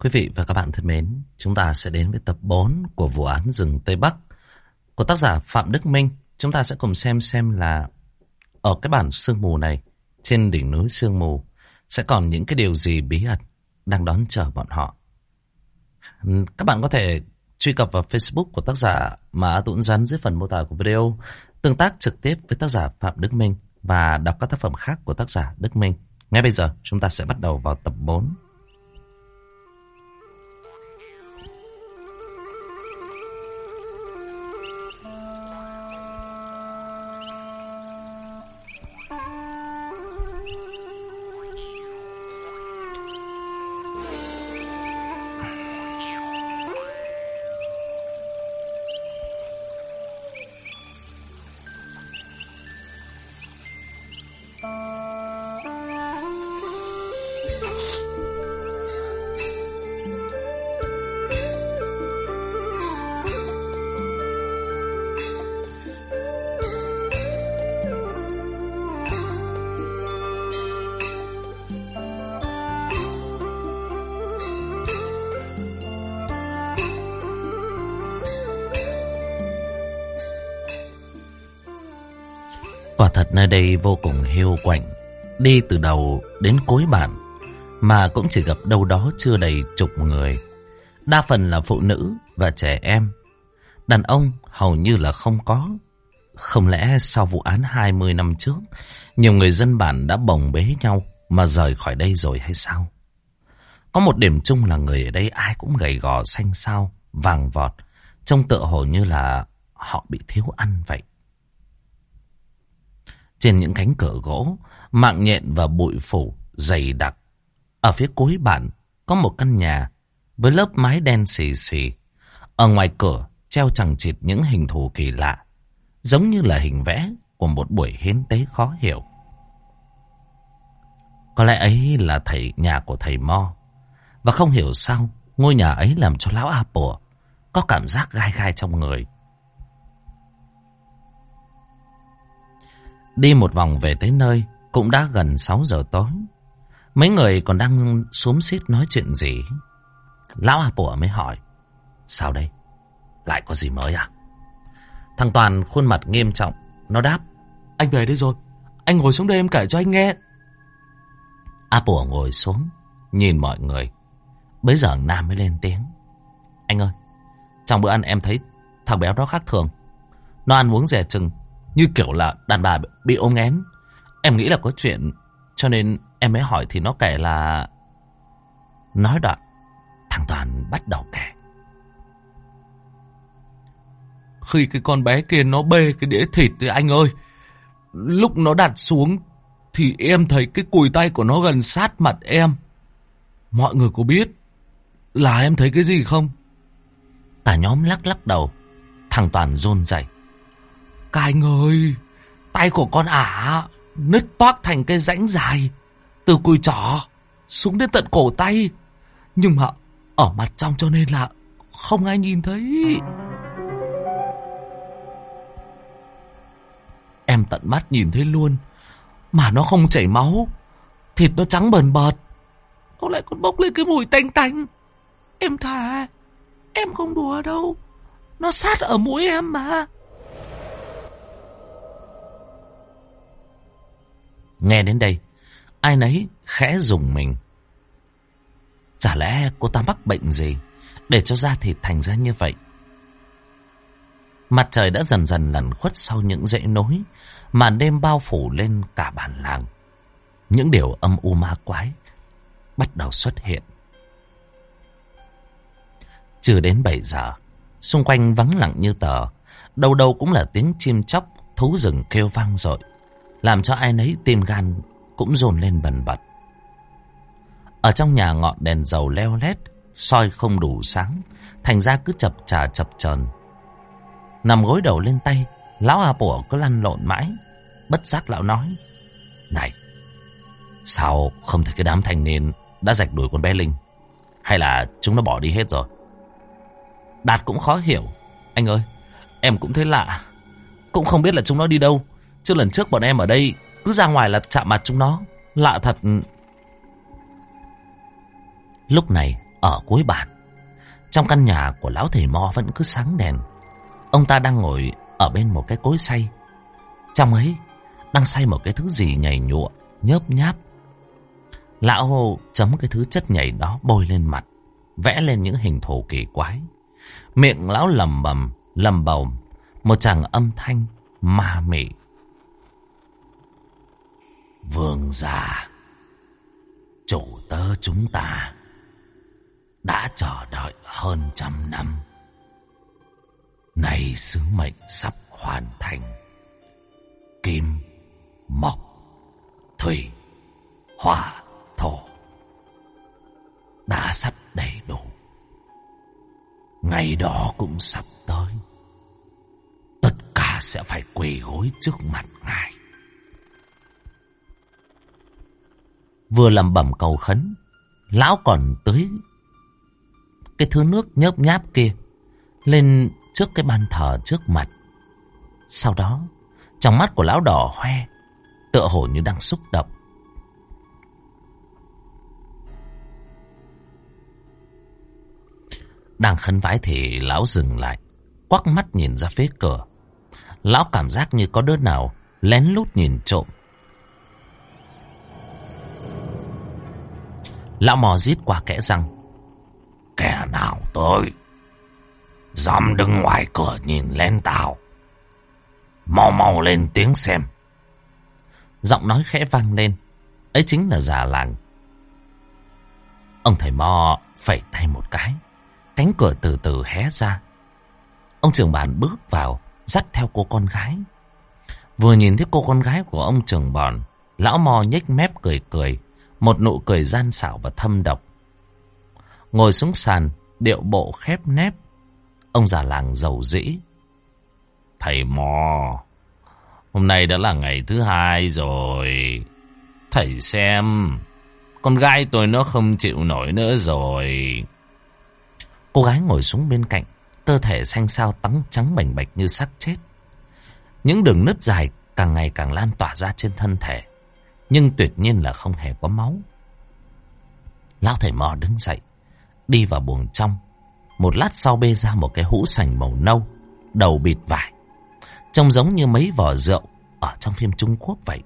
Quý vị và các bạn thân mến, chúng ta sẽ đến với tập 4 của vụ án rừng Tây Bắc của tác giả Phạm Đức Minh. Chúng ta sẽ cùng xem là ở cái bản sương mù này, trên đỉnh núi sương mù, sẽ còn những cái điều gì bí ẩn đang đón chờ bọn họ. Các bạn có thể truy cập vào Facebook của tác giả mà Tuấn Rắn dưới phần mô tả của video, tương tác trực tiếp với tác giả Phạm Đức Minh và đọc các tác phẩm khác của tác giả Đức Minh. Ngay bây giờ chúng ta sẽ bắt đầu vào tập 4. Quả thật nơi đây vô cùng hiu quạnh, đi từ đầu đến cuối bản mà cũng chỉ gặp đâu đó chưa đầy chục người. Đa phần là phụ nữ và trẻ em, đàn ông hầu như là không có. Không lẽ sau vụ án 20 năm trước, nhiều người dân bản đã bồng bế nhau mà rời khỏi đây rồi hay sao? Có một điểm chung là người ở đây ai cũng gầy gò xanh xao, vàng vọt, trông tựa hồ như là họ bị thiếu ăn vậy. Trên những cánh cửa gỗ, mạng nhện và bụi phủ dày đặc. Ở phía cuối bản có một căn nhà với lớp mái đen xì xì. Ở ngoài cửa treo chằng chịt những hình thù kỳ lạ, giống như là hình vẽ của một buổi hiến tế khó hiểu. Có lẽ ấy là nhà của thầy Mo. Và không hiểu sao ngôi nhà ấy làm cho lão A Pùa có cảm giác gai gai trong người. Đi một vòng về tới nơi cũng đã gần 6 giờ tối. Mấy người còn đang xúm xít nói chuyện gì. Lão A Pùa mới hỏi: sao đây? Lại có gì mới à? Thằng Toàn khuôn mặt nghiêm trọng. Nó đáp: anh về đây rồi, anh ngồi xuống đây em kể cho anh nghe. A Pùa ngồi xuống nhìn mọi người. Bấy giờ Nam mới lên tiếng: anh ơi, trong bữa ăn em thấy thằng béo đó khác thường. Nó ăn uống dè chừng, như kiểu là đàn bà bị ốm nghén. Em nghĩ là có chuyện, cho nên em mới hỏi thì nó kể là... Nói đoạn, thằng Toàn bắt đầu kể. Khi cái con bé kia nó bê cái đĩa thịt thì anh ơi, lúc nó đặt xuống thì em thấy cái cùi tay của nó gần sát mặt em. Mọi người có biết là em thấy cái gì không? Cả nhóm lắc lắc đầu. Thằng Toàn run rẩy: các anh ơi, tay của con ả nứt toác thành cái rãnh dài, từ cùi trỏ xuống đến tận cổ tay. Nhưng mà ở mặt trong cho nên là không ai nhìn thấy. Em tận mắt nhìn thấy luôn, mà nó không chảy máu. Thịt nó trắng bờn bợt, nó lại còn bốc lên cái mùi tanh tanh. Em thà, em không đùa đâu, nó sát ở mũi em mà. Nghe đến đây, ai nấy khẽ rùng mình. Chả lẽ cô ta mắc bệnh gì để cho da thịt thành ra như vậy? Mặt trời đã dần dần lẩn khuất sau những dãy núi, màn đêm bao phủ lên cả bản làng. Những điều âm u ma quái bắt đầu xuất hiện. Chưa đến 7 giờ, xung quanh vắng lặng như tờ. Đâu đâu cũng là tiếng chim chóc, thú rừng kêu vang dội, làm cho ai nấy tim gan cũng dồn lên bần bật. Ở trong nhà ngọn đèn dầu leo lét, soi không đủ sáng, thành ra cứ chập chà chập chờn. Nằm gối đầu lên tay, lão A Pùa cứ lăn lộn mãi. Bất giác lão nói: này, sao không thấy cái đám thanh niên đã rạch đuổi con bé Linh? Hay là chúng nó bỏ đi hết rồi? Đạt cũng khó hiểu: anh ơi, em cũng thấy lạ, cũng không biết là chúng nó đi đâu. Chứ lần trước bọn em ở đây cứ ra ngoài là chạm mặt chúng nó. Lạ thật. Lúc này ở cuối bản. Trong căn nhà của lão thầy mo vẫn cứ sáng đèn. Ông ta đang ngồi ở bên một cái cối xay. Trong ấy đang xay một cái thứ gì nhầy nhụa, nhớp nháp. Lão chấm cái thứ chất nhầy đó bôi lên mặt, vẽ lên những hình thù kỳ quái. Miệng lão lầm bầm, lầm bầm một tràng âm thanh ma mị. Vương gia, chủ tớ chúng ta đã chờ đợi hơn 100 năm. Nay sứ mệnh sắp hoàn thành. Kim, mộc, thủy, hỏa, thổ đã sắp đầy đủ. Ngày đó cũng sắp tới. Tất cả sẽ phải quỳ gối trước mặt ngài. Vừa lẩm bẩm cầu khấn, lão còn tưới cái thứ nước nhớp nháp kia lên trước cái ban thờ trước mặt. Sau đó, trong mắt của lão đỏ hoe, tựa hồ như đang xúc động. Đang khấn vái thì lão dừng lại, quắc mắt nhìn ra phía cửa. Lão cảm giác như có đứa nào lén lút nhìn trộm. Lão mò rít qua kẽ răng. Kẻ nào tới? Dám đứng ngoài cửa nhìn lên tao. Mau mau lên tiếng xem. Giọng nói khẽ vang lên. Ấy chính là già làng. Ông thầy mo phẩy tay một cái. Cánh cửa từ từ hé ra. Ông trưởng bản bước vào, dắt theo cô con gái. Vừa nhìn thấy cô con gái của ông trưởng bản, lão mò nhếch mép cười cười, một nụ cười gian xảo và thâm độc. Ngồi xuống sàn, điệu bộ khép nép. Ông già làng rầu rĩ. Thầy mò, hôm nay đã là ngày thứ 2 rồi. Thầy xem, con gái tôi nó không chịu nổi nữa rồi. Cô gái ngồi xuống bên cạnh, cơ thể xanh xao trắng bềnh bạch như xác chết. Những đường nứt dài càng ngày càng lan tỏa ra trên thân thể, nhưng tuyệt nhiên là không hề có máu. Lão thầy mò đứng dậy, đi vào buồng trong. Một lát sau bê ra một cái hũ sành màu nâu, đầu bịt vải, trông giống như mấy vỏ rượu ở trong phim Trung Quốc vậy.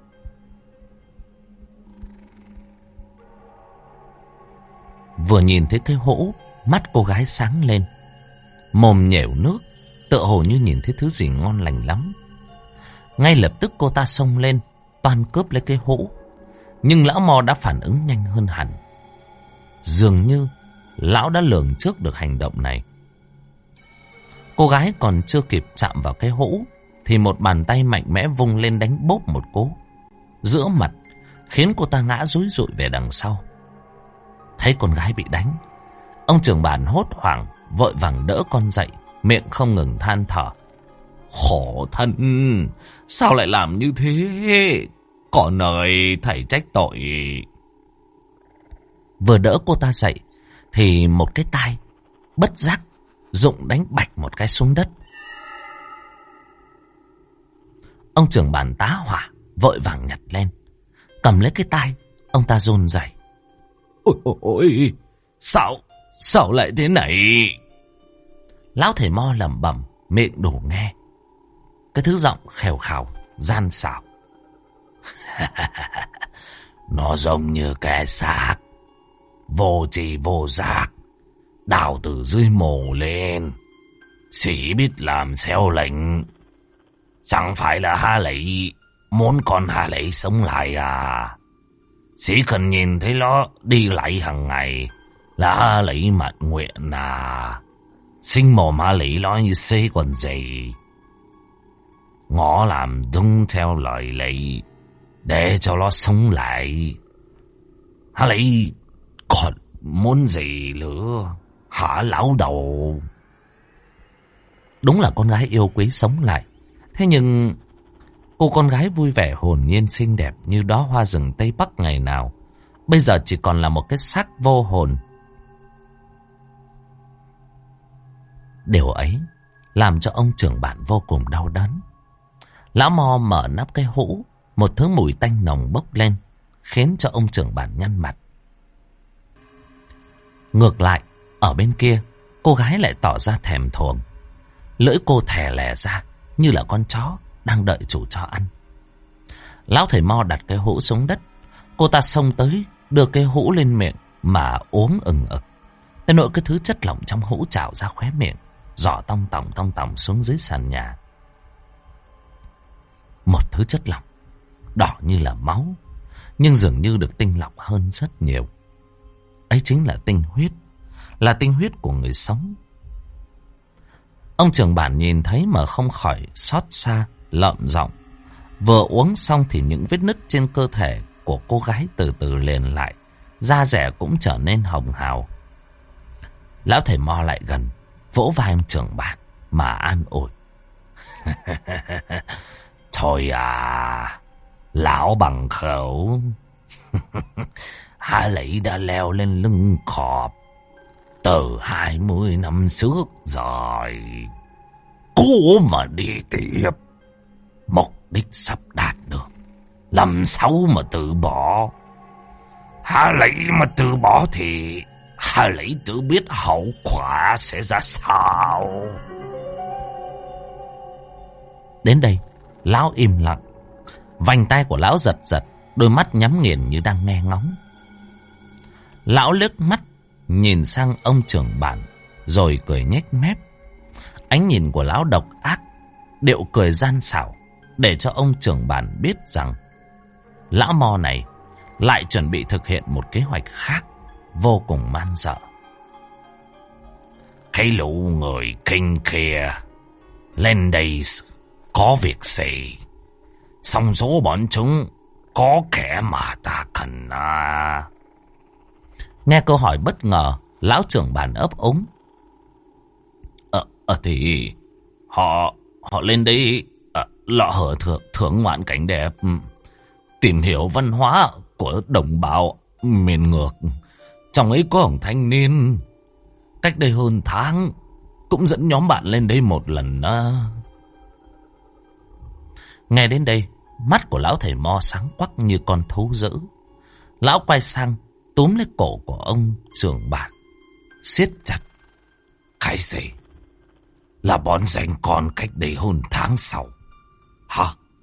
Vừa nhìn thấy cái hũ, mắt cô gái sáng lên, mồm nhểu nước, tựa hồ như nhìn thấy thứ gì ngon lành lắm. Ngay lập tức cô ta xông lên, toan cướp lấy cái hũ. Nhưng lão mò đã phản ứng nhanh hơn hẳn. Dường như lão đã lường trước được hành động này. Cô gái còn chưa kịp chạm vào cái hũ thì một bàn tay mạnh mẽ vung lên đánh bốp một cú giữa mặt, khiến cô ta ngã rúi rụi về đằng sau. Thấy con gái bị đánh, ông trưởng bản hốt hoảng vội vàng đỡ con dậy, miệng không ngừng than thở. Khổ thân, sao lại làm như thế? Con ơi, thầy trách tội. Vừa đỡ cô ta dậy thì một cái tai bất giác Dụng đánh bạch một cái xuống đất. Ông trưởng bản tá hỏa vội vàng nhặt lên, cầm lấy cái tai. Ông ta run rẩy. Ôi, sao lại thế này? Lão thầy mo lẩm bẩm, miệng đủ nghe. Cái thứ giọng khèo khào, gian xảo. Nó giống như cái xác vô tri vô giác, đào từ dưới mồ lên, chỉ biết làm theo lệnh. Chẳng phải là Hà Lị muốn con Hà Lị sống lại à? Chỉ cần nhìn thấy nó đi lại hàng ngày là Hà Lị mãn nguyện à? Sinh mồm Hà Lị nói như thế còn gì? Ngõ làm đúng theo lời Lị để cho nó sống lại. Hà Lị còn muốn gì nữa hả lão đầu? Đúng là con gái yêu quý sống lại. Thế nhưng cô con gái vui vẻ hồn nhiên xinh đẹp như đóa hoa rừng Tây Bắc ngày nào, bây giờ chỉ còn là một cái xác vô hồn. Điều ấy làm cho ông trưởng bản vô cùng đau đớn. Lão mò mở nắp cái hũ, một thứ mùi tanh nồng bốc lên, khiến cho ông trưởng bản nhăn mặt. Ngược lại, ở bên kia, cô gái lại tỏ ra thèm thuồng. Lưỡi cô thè lè ra như là con chó đang đợi chủ cho ăn. Lão thầy Mo đặt cái hũ xuống đất. Cô ta xông tới, đưa cái hũ lên miệng mà uống ừng ực. Tới nỗi cái thứ chất lỏng trong hũ trào ra khóe miệng, rỏ tong tòng xuống dưới sàn nhà. Một thứ chất lỏng đỏ như là máu, nhưng dường như được tinh lọc hơn rất nhiều. Ấy chính là tinh huyết, là tinh huyết của người sống. Ông trưởng bản nhìn thấy mà không khỏi xót xa, lợm giọng. Vừa uống xong thì những vết nứt trên cơ thể của cô gái từ từ liền lại, da dẻ cũng trở nên hồng hào. Lão thầy Mo lại gần, vỗ vai ông trưởng bản mà an ủi. Thôi à, lão bằng khẩu. Hà Lý đã leo lên lưng cọp từ 20 năm trước rồi. Cố mà đi tiếp, mục đích sắp đạt được, làm sao mà từ bỏ. Hà Lý mà từ bỏ thì Hà Lý tự biết hậu quả sẽ ra sao. Đến đây, lão im lặng. Vành tay của lão giật giật, đôi mắt nhắm nghiền như đang nghe ngóng. Lão liếc mắt nhìn sang ông trưởng bản, rồi cười nhếch mép. Ánh nhìn của lão độc ác, điệu cười gian xảo, để cho ông trưởng bản biết rằng lão Mo này lại chuẩn bị thực hiện một kế hoạch khác vô cùng man dợ. Cái lũ người kinh kia lên đây có việc gì? Xong số bọn chúng có kẻ mà ta cần à? Nghe câu hỏi bất ngờ, lão trưởng bản ấp úng. Thì họ lên đây lọ hở thưởng ngoạn cảnh đẹp, tìm hiểu văn hóa của đồng bào miền ngược. Trong ấy có ông thanh niên cách đây hơn tháng cũng dẫn nhóm bạn lên đây một lần đó. Nghe đến đây, mắt của lão thầy Mo sáng quắc như con thú dữ. Lão quay sang túm lấy cổ của ông trưởng bản, siết chặt. Cái gì? Là bọn danh con cách đây hơn tháng sau hả?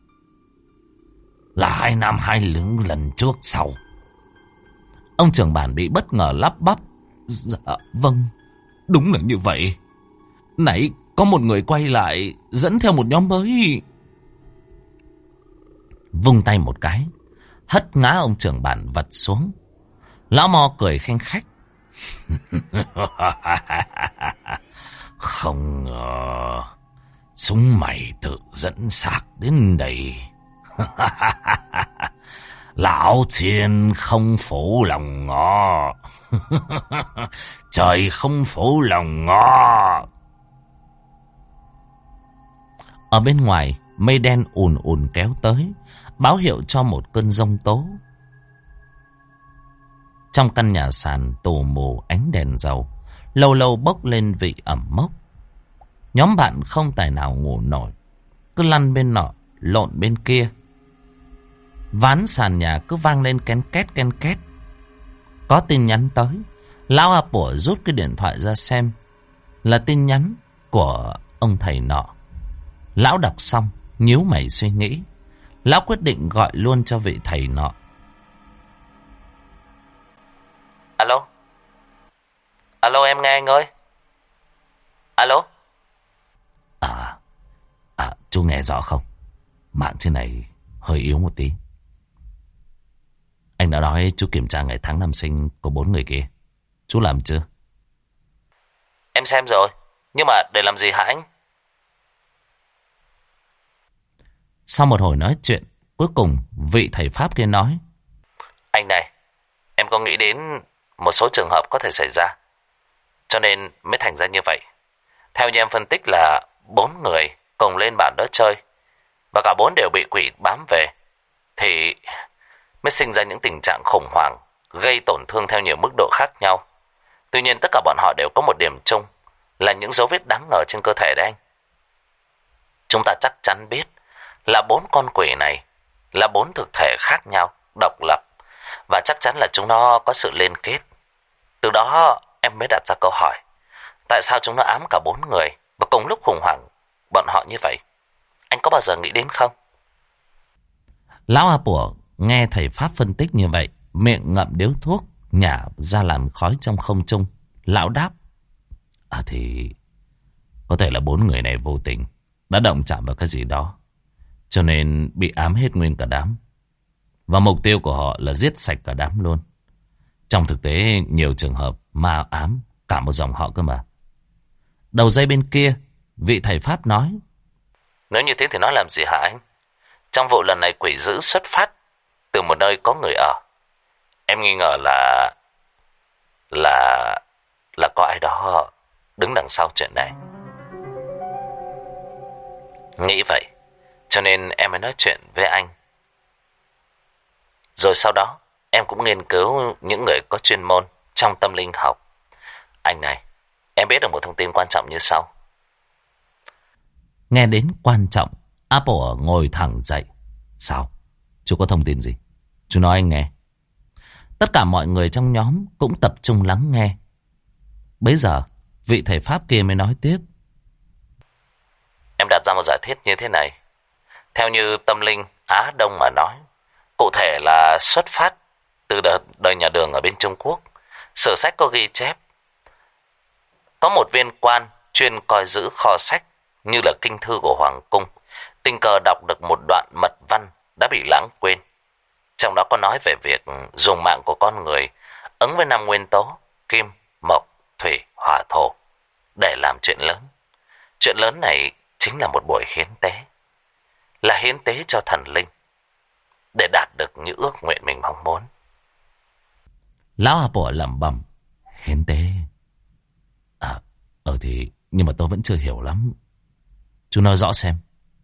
Là 2 năm 2 lững lần trước sau? Ông trưởng bản bị bất ngờ lắp bắp. Dạ vâng, đúng là như vậy. Nãy có một người quay lại dẫn theo một nhóm mới. Vung tay một cái, hất ngã ông trưởng bản vật xuống. Lão Mo cười khanh khách. Không ngờ chúng mày tự dẫn xác đến đây. Lão Thiên không phủ lòng ngọ. Trời không phủ lòng ngọ. Ở bên ngoài, mây đen ùn ùn kéo tới, báo hiệu cho một cơn giông tố. Trong căn nhà sàn tù mù ánh đèn dầu, lâu lâu bốc lên vị ẩm mốc. Nhóm bạn không tài nào ngủ nổi, cứ lăn bên nọ lộn bên kia. Ván sàn nhà cứ vang lên ken két. Có tin nhắn tới. Lão A Pủa rút cái điện thoại ra xem. Là tin nhắn của ông thầy nọ. Lão đọc xong, nhíu mày suy nghĩ. Lão quyết định gọi luôn cho vị thầy nọ. Alo? Alo, em nghe anh ơi. Alo? Chú nghe rõ không? Mạng trên này hơi yếu một tí. Anh đã nói chú kiểm tra ngày tháng năm sinh của 4 người kia. Chú làm chưa? Em xem rồi. Nhưng mà để làm gì hả anh? Sau một hồi nói chuyện, cuối cùng vị thầy Pháp kia nói. Anh này, em có nghĩ đến một số trường hợp có thể xảy ra, cho nên mới thành ra như vậy. Theo như em phân tích là 4 người cùng lên bản đó chơi, và cả 4 đều bị quỷ bám về, thì mới sinh ra những tình trạng khủng hoảng, gây tổn thương theo nhiều mức độ khác nhau. Tuy nhiên tất cả bọn họ đều có một điểm chung, là những dấu vết đáng ngờ trên cơ thể đấy anh. Chúng ta chắc chắn biết là 4 con quỷ này là 4 thực thể khác nhau, độc lập, và chắc chắn là chúng nó có sự liên kết. Từ đó em mới đặt ra câu hỏi. Tại sao chúng nó ám cả 4 người và cùng lúc khủng hoảng bọn họ như vậy? Anh có bao giờ nghĩ đến không? Lão A Pủa nghe thầy Pháp phân tích như vậy, miệng ngậm điếu thuốc, nhả ra làn khói trong không trung. Lão đáp: thì có thể là 4 người này vô tình đã động chạm vào cái gì đó, cho nên bị ám hết nguyên cả đám. Và mục tiêu của họ là giết sạch cả đám luôn. Trong thực tế nhiều trường hợp ma ám cả một dòng họ cơ mà. Đầu dây bên kia, vị thầy Pháp nói: nếu như thế thì nói làm gì hả anh? Trong vụ lần này quỷ dữ xuất phát từ một nơi có người ở. Em nghi ngờ là có ai đó đứng đằng sau chuyện này. Nghĩ vậy, cho nên em mới nói chuyện với anh. Rồi sau đó, em cũng nghiên cứu những người có chuyên môn trong tâm linh học. Anh này, em biết được một thông tin quan trọng như sau. Nghe đến quan trọng, Apple ngồi thẳng dậy. Sao? Chú có thông tin gì? Chú nói anh nghe. Tất cả mọi người trong nhóm cũng tập trung lắng nghe. Bấy giờ, vị thầy Pháp kia mới nói tiếp. Em đặt ra một giả thiết như thế này. Theo như tâm linh Á Đông mà nói, cụ thể là xuất phát từ đời nhà Đường ở bên Trung Quốc. Sử sách có ghi chép, có một viên quan chuyên coi giữ kho sách như là kinh thư của Hoàng cung, tình cờ đọc được một đoạn mật văn đã bị lãng quên. Trong đó có nói về việc dùng mạng của con người ứng với 5 nguyên tố kim, mộc, thủy, hỏa, thổ để làm chuyện lớn. Chuyện lớn này chính là một buổi hiến tế, là hiến tế cho thần linh để đạt được những ước nguyện mình mong muốn. Lão A Pủa lẩm bẩm: hiến tế thì nhưng mà tôi vẫn chưa hiểu lắm. Chú nói rõ xem.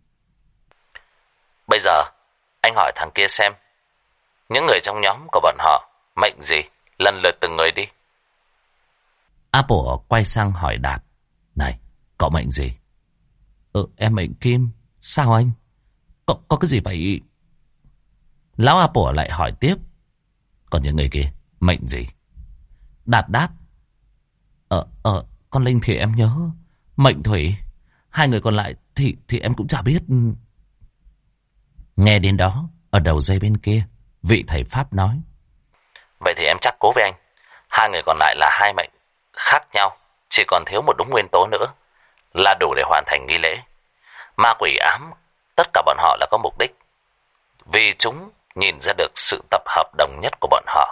Bây giờ anh hỏi thằng kia xem, những người trong nhóm của bọn họ mệnh gì, lần lượt từng người đi. A Pủa quay sang hỏi Đạt: này, cậu mệnh gì? Em mệnh Kim. Sao anh? Có cái gì vậy? Lão A Pủa lại hỏi tiếp: còn những người kia mệnh gì? Đạt đáp: con Linh thì em nhớ mệnh Thủy. 2 người còn lại thì em cũng chả biết. Nghe đến đó, ở đầu dây bên kia, vị thầy Pháp nói: vậy thì em chắc cố với anh. 2 người còn lại là 2 mệnh khác nhau, chỉ còn thiếu một đúng nguyên tố nữa là đủ để hoàn thành nghi lễ. Ma quỷ ám tất cả bọn họ là có mục đích, vì chúng nhìn ra được sự tập hợp đồng nhất của bọn họ.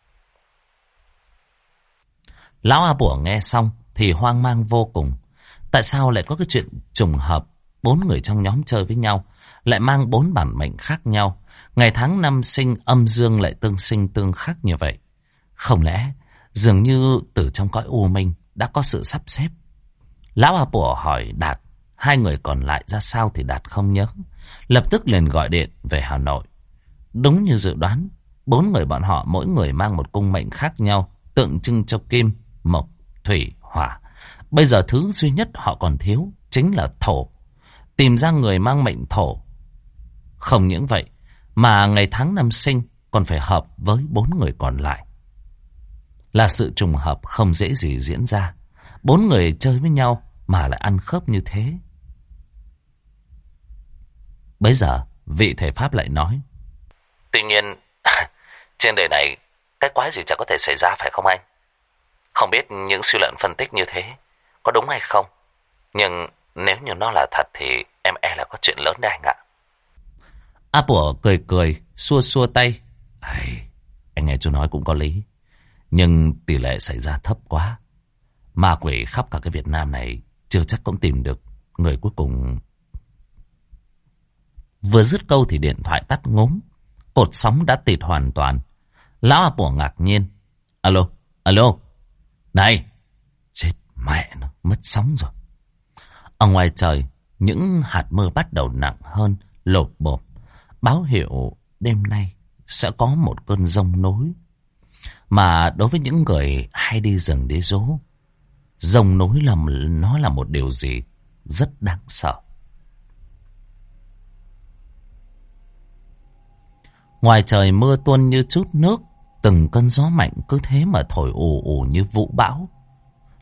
Lão A Pủa nghe xong thì hoang mang vô cùng. Tại sao lại có cái chuyện trùng hợp 4 người trong nhóm chơi với nhau lại mang 4 bản mệnh khác nhau, ngày tháng năm sinh âm dương lại tương sinh tương khắc như vậy? Không lẽ dường như từ trong cõi u minh đã có sự sắp xếp? Lão A Pủa hỏi Đạt 2 người còn lại ra sao thì Đạt không nhớ, lập tức liền gọi điện về Hà Nội. Đúng như dự đoán, 4 người bọn họ mỗi người mang một cung mệnh khác nhau, tượng trưng cho kim, mộc, thủy, hỏa. Bây giờ thứ duy nhất họ còn thiếu chính là thổ. Tìm ra người mang mệnh thổ. Không những vậy mà ngày tháng năm sinh còn phải hợp với 4 người còn lại. Là sự trùng hợp không dễ gì diễn ra. 4 người chơi với nhau mà lại ăn khớp như thế. Bấy giờ vị thầy Pháp lại nói: tuy nhiên trên đời này cái quái gì chẳng có thể xảy ra, phải không anh? Không biết những suy luận phân tích như thế có đúng hay không, nhưng nếu như nó là thật thì em e là có chuyện lớn đấy anh ạ. A Pủa cười cười, xua xua tay: anh nghe chú nói cũng có lý, nhưng tỷ lệ xảy ra thấp quá. Ma quỷ khắp cả cái Việt Nam này chưa chắc cũng tìm được người cuối cùng. Vừa dứt câu thì điện thoại tắt ngúm, cột sóng đã tịt hoàn toàn. Lão A Pủa ngạc nhiên: alo, này, chết mẹ nó, mất sóng rồi. Ở ngoài trời, những hạt mưa bắt đầu nặng hơn, lột bột, báo hiệu đêm nay sẽ có một cơn giông núi. Mà đối với những người hay đi rừng đi rú, giông núi nó là một điều gì rất đáng sợ. Ngoài trời mưa tuôn như chút nước, từng cơn gió mạnh cứ thế mà thổi ù ù như vũ bão.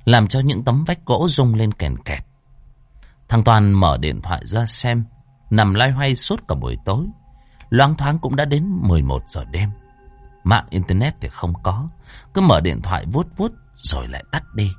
làm cho những tấm vách gỗ rung lên kèn kẹt. Thằng Toàn mở điện thoại ra xem, nằm loay hoay suốt cả buổi tối. Loáng thoáng cũng đã đến 11 giờ đêm. Mạng internet thì không có, cứ mở điện thoại vuốt vuốt rồi lại tắt đi.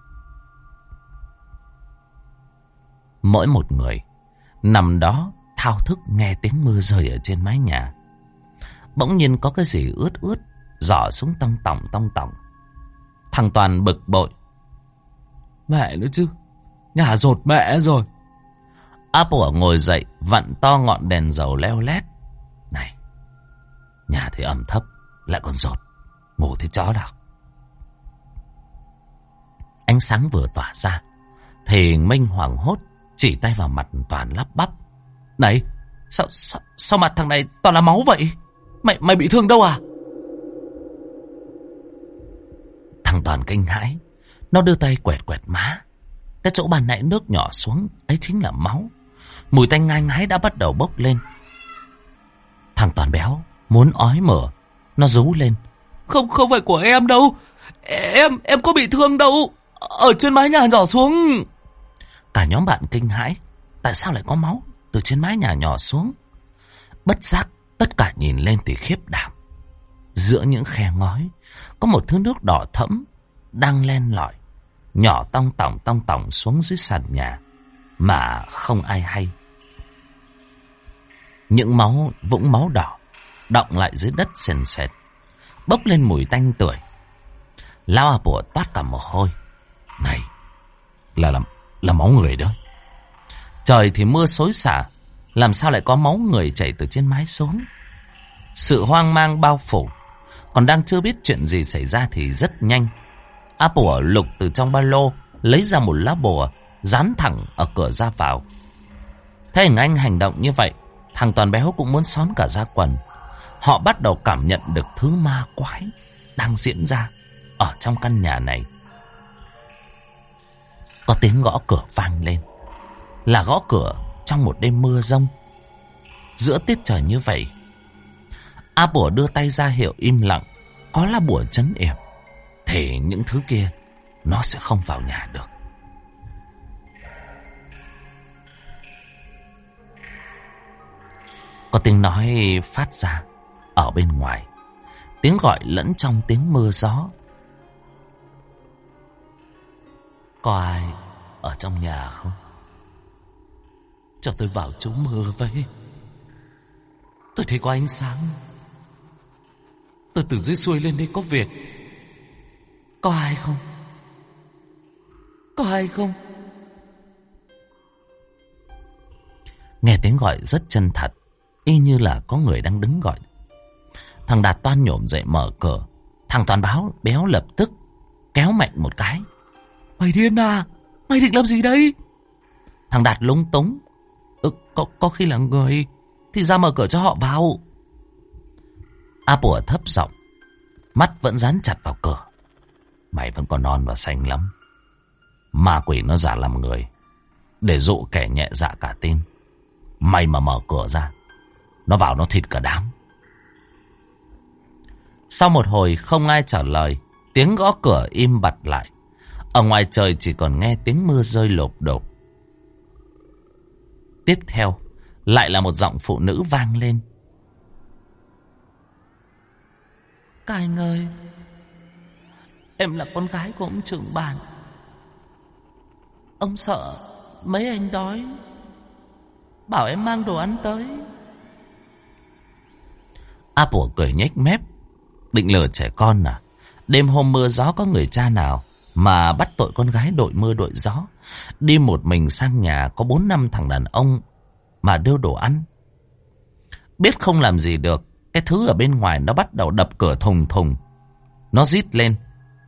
Mỗi một người nằm đó thao thức nghe tiếng mưa rơi ở trên mái nhà. Bỗng nhiên có cái gì ướt ướt rỏ xuống tông tỏng. Thằng Toàn bực bội. Mẹ nữa chứ, nhà dột mẹ rồi. Apple ngồi dậy vặn to ngọn đèn dầu leo lét. Này, nhà thì ẩm thấp lại còn dột, ngủ thì chó nào. Ánh sáng vừa tỏa ra thì Minh hoảng hốt chỉ tay vào mặt Toàn lắp bắp. Này, sao mặt thằng này toàn là máu vậy? Mày bị thương đâu à? Thằng Toàn kinh hãi, nó đưa tay quẹt má. Cái chỗ bàn nãy nước nhỏ xuống ấy chính là máu. Mùi tanh ngai ngái đã bắt đầu bốc lên. Thằng Toàn béo muốn ói mửa, nó rú lên. Không phải của em đâu. Em có bị thương đâu. Ở trên mái nhà nhỏ xuống. Cả nhóm bạn kinh hãi. Tại sao lại có máu từ trên mái nhà nhỏ xuống? Bất giác tất cả nhìn lên thì khiếp đảm. Giữa những khe ngói có một thứ nước đỏ thẫm đang len lỏi, nhỏ tong tỏng xuống dưới sàn nhà mà không ai hay. Những vũng máu đỏ đọng lại dưới đất sền sệt, bốc lên mùi tanh tưởi. Lão Apple toát cả mồ hôi. Này, là máu người đó. Trời thì mưa xối xả, làm sao lại có máu người chảy từ trên mái xuống? Sự hoang mang bao phủ. Còn đang chưa biết chuyện gì xảy ra thì rất nhanh, Apple lục từ trong ba lô lấy ra một lá bùa dán thẳng ở cửa ra vào. Thấy hình anh hành động như vậy, thằng Toàn béo cũng muốn xón cả ra quần. Họ bắt đầu cảm nhận được thứ ma quái đang diễn ra ở trong căn nhà này. Có tiếng gõ cửa vang lên, là gõ cửa trong một đêm mưa giông. Giữa tiết trời như vậy, Apple đưa tay ra hiệu im lặng. Có lá bùa trấn yểm thì những thứ kia nó sẽ không vào nhà được. Có tiếng nói phát ra ở bên ngoài, tiếng gọi lẫn trong tiếng mưa gió. Có ai ở trong nhà không? Cho tôi vào trú mưa với. Tôi thấy có ánh sáng. Tôi từ dưới xuôi lên đây có việc. Có ai không? Có ai không? Nghe tiếng gọi rất chân thật, y như là có người đang đứng gọi. Thằng Đạt toan nhổm dậy mở cửa. Thằng Toàn béo lập tức kéo mạnh một cái. Mày điên à? Mày định làm gì đây? Thằng Đạt lúng túng. Có khi là người thì ra mở cửa cho họ vào. Apple thấp giọng, mắt vẫn dán chặt vào cửa. Mày vẫn còn non và xanh lắm. Ma quỷ nó giả làm người để dụ kẻ nhẹ dạ cả tin. Mày mà mở cửa ra, nó vào nó thịt cả đám. Sau một hồi không ai trả lời, tiếng gõ cửa im bặt lại. Ở ngoài trời chỉ còn nghe tiếng mưa rơi lộp độp. Tiếp theo lại là một giọng phụ nữ vang lên. Các anh ơi, em là con gái của ông trưởng bản. Ông sợ mấy anh đói, bảo em mang đồ ăn tới. Apple cười nhếch mép. Định lừa trẻ con à? Đêm hôm mưa gió có người cha nào mà bắt tội con gái đội mưa đội gió, đi một mình sang nhà có 4-5 thằng đàn ông mà đưa đồ ăn. Biết không làm gì được, cái thứ ở bên ngoài nó bắt đầu đập cửa thùng thùng. Nó rít lên.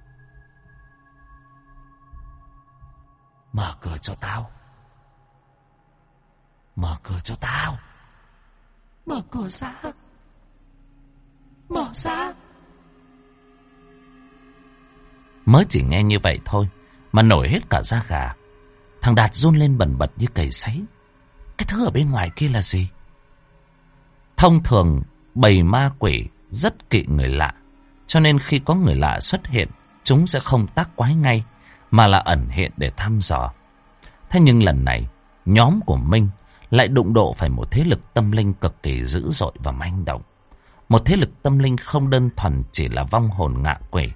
Mở cửa cho tao. Mở cửa cho tao. Mở cửa ra. Mở ra. Mới chỉ nghe như vậy thôi mà nổi hết cả da gà. Thằng Đạt run lên bần bật như cầy sấy. Cái thứ ở bên ngoài kia là gì? Thông thường bầy ma quỷ rất kỵ người lạ, cho nên khi có người lạ xuất hiện, chúng sẽ không tác quái ngay mà là ẩn hiện để thăm dò. Thế nhưng lần này, nhóm của Minh lại đụng độ phải một thế lực tâm linh cực kỳ dữ dội và manh động. Một thế lực tâm linh không đơn thuần chỉ là vong hồn ngạ quỷ.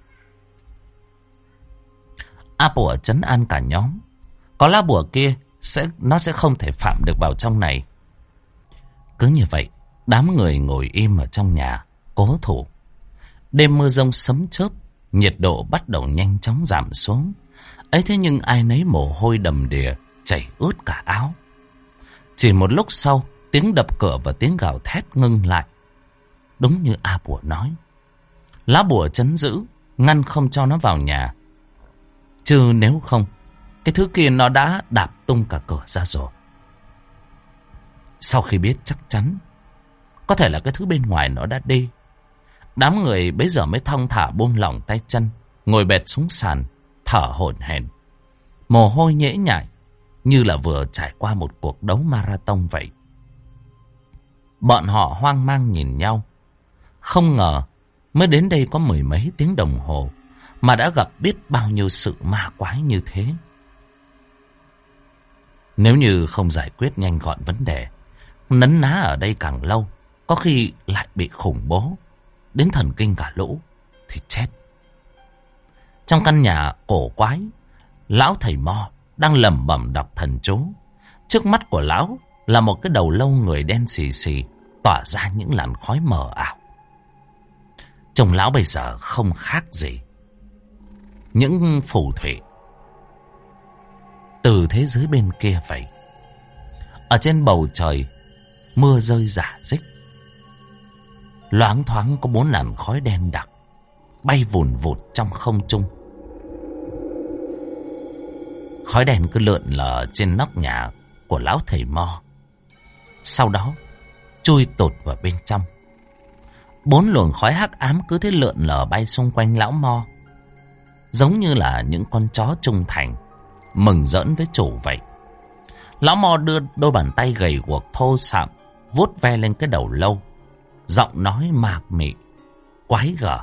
A Bùa trấn an cả nhóm. Có lá bùa kia, nó sẽ không thể phạm được vào trong này. Cứ như vậy, đám người ngồi im ở trong nhà, cố thủ. Đêm mưa rông sấm chớp, nhiệt độ bắt đầu nhanh chóng giảm xuống. Ấy thế nhưng ai nấy mồ hôi đầm đìa, chảy ướt cả áo. Chỉ một lúc sau, tiếng đập cửa và tiếng gào thét ngưng lại. Đúng như A Bùa nói. Lá bùa trấn giữ, ngăn không cho nó vào nhà. Chứ nếu không, cái thứ kia nó đã đạp tung cả cửa ra rồi. Sau khi biết chắc chắn, có thể là cái thứ bên ngoài nó đã đi. Đám người bấy giờ mới thong thả buông lỏng tay chân, ngồi bệt xuống sàn, thở hổn hển, mồ hôi nhễ nhại, như là vừa trải qua một cuộc đấu marathon vậy. Bọn họ hoang mang nhìn nhau. Không ngờ mới đến đây có mười mấy tiếng đồng hồ mà đã gặp biết bao nhiêu sự ma quái như thế. Nếu như không giải quyết nhanh gọn vấn đề, nấn ná ở đây càng lâu, có khi lại bị khủng bố đến thần kinh cả lũ thì chết. Trong căn nhà cổ quái, lão thầy Mo đang lẩm bẩm đọc thần chú. Trước mắt của lão là một cái đầu lâu người đen xì xì, tỏa ra những làn khói mờ ảo. Trông lão bây giờ không khác gì những phù thủy từ thế giới bên kia vậy. Ở trên bầu trời, mưa rơi rả rích. Loáng thoáng có 4 làn khói đen đặc bay vùn vụt trong không trung. Khói đen cứ lượn lờ trên nóc nhà của lão thầy Mo, sau đó chui tụt vào bên trong. 4 luồng khói hắc ám cứ thế lượn lờ bay xung quanh lão Mo, giống như là những con chó trung thành mừng giỡn với chủ vậy. Lão Mo đưa đôi bàn tay gầy guộc thô sạm vuốt ve lên cái đầu lâu, giọng nói mạc mị quái gở.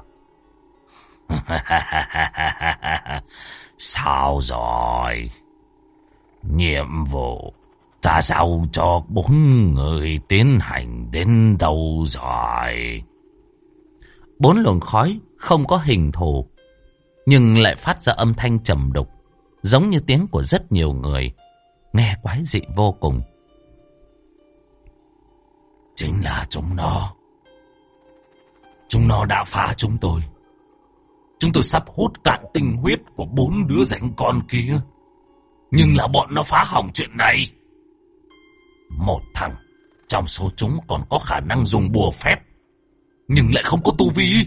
Sao rồi? Nhiệm vụ ta giao cho 4 người tiến hành đến đâu rồi? 4 luồng khói không có hình thù, nhưng lại phát ra âm thanh trầm đục, giống như tiếng của rất nhiều người, nghe quái dị vô cùng. Chính là chúng nó. Chúng nó đã phá chúng tôi. Chúng tôi sắp hút cạn tinh huyết của 4 đứa rảnh con kia. Nhưng là bọn nó phá hỏng chuyện này. Một thằng trong số chúng còn có khả năng dùng bùa phép, nhưng lại không có tu vi.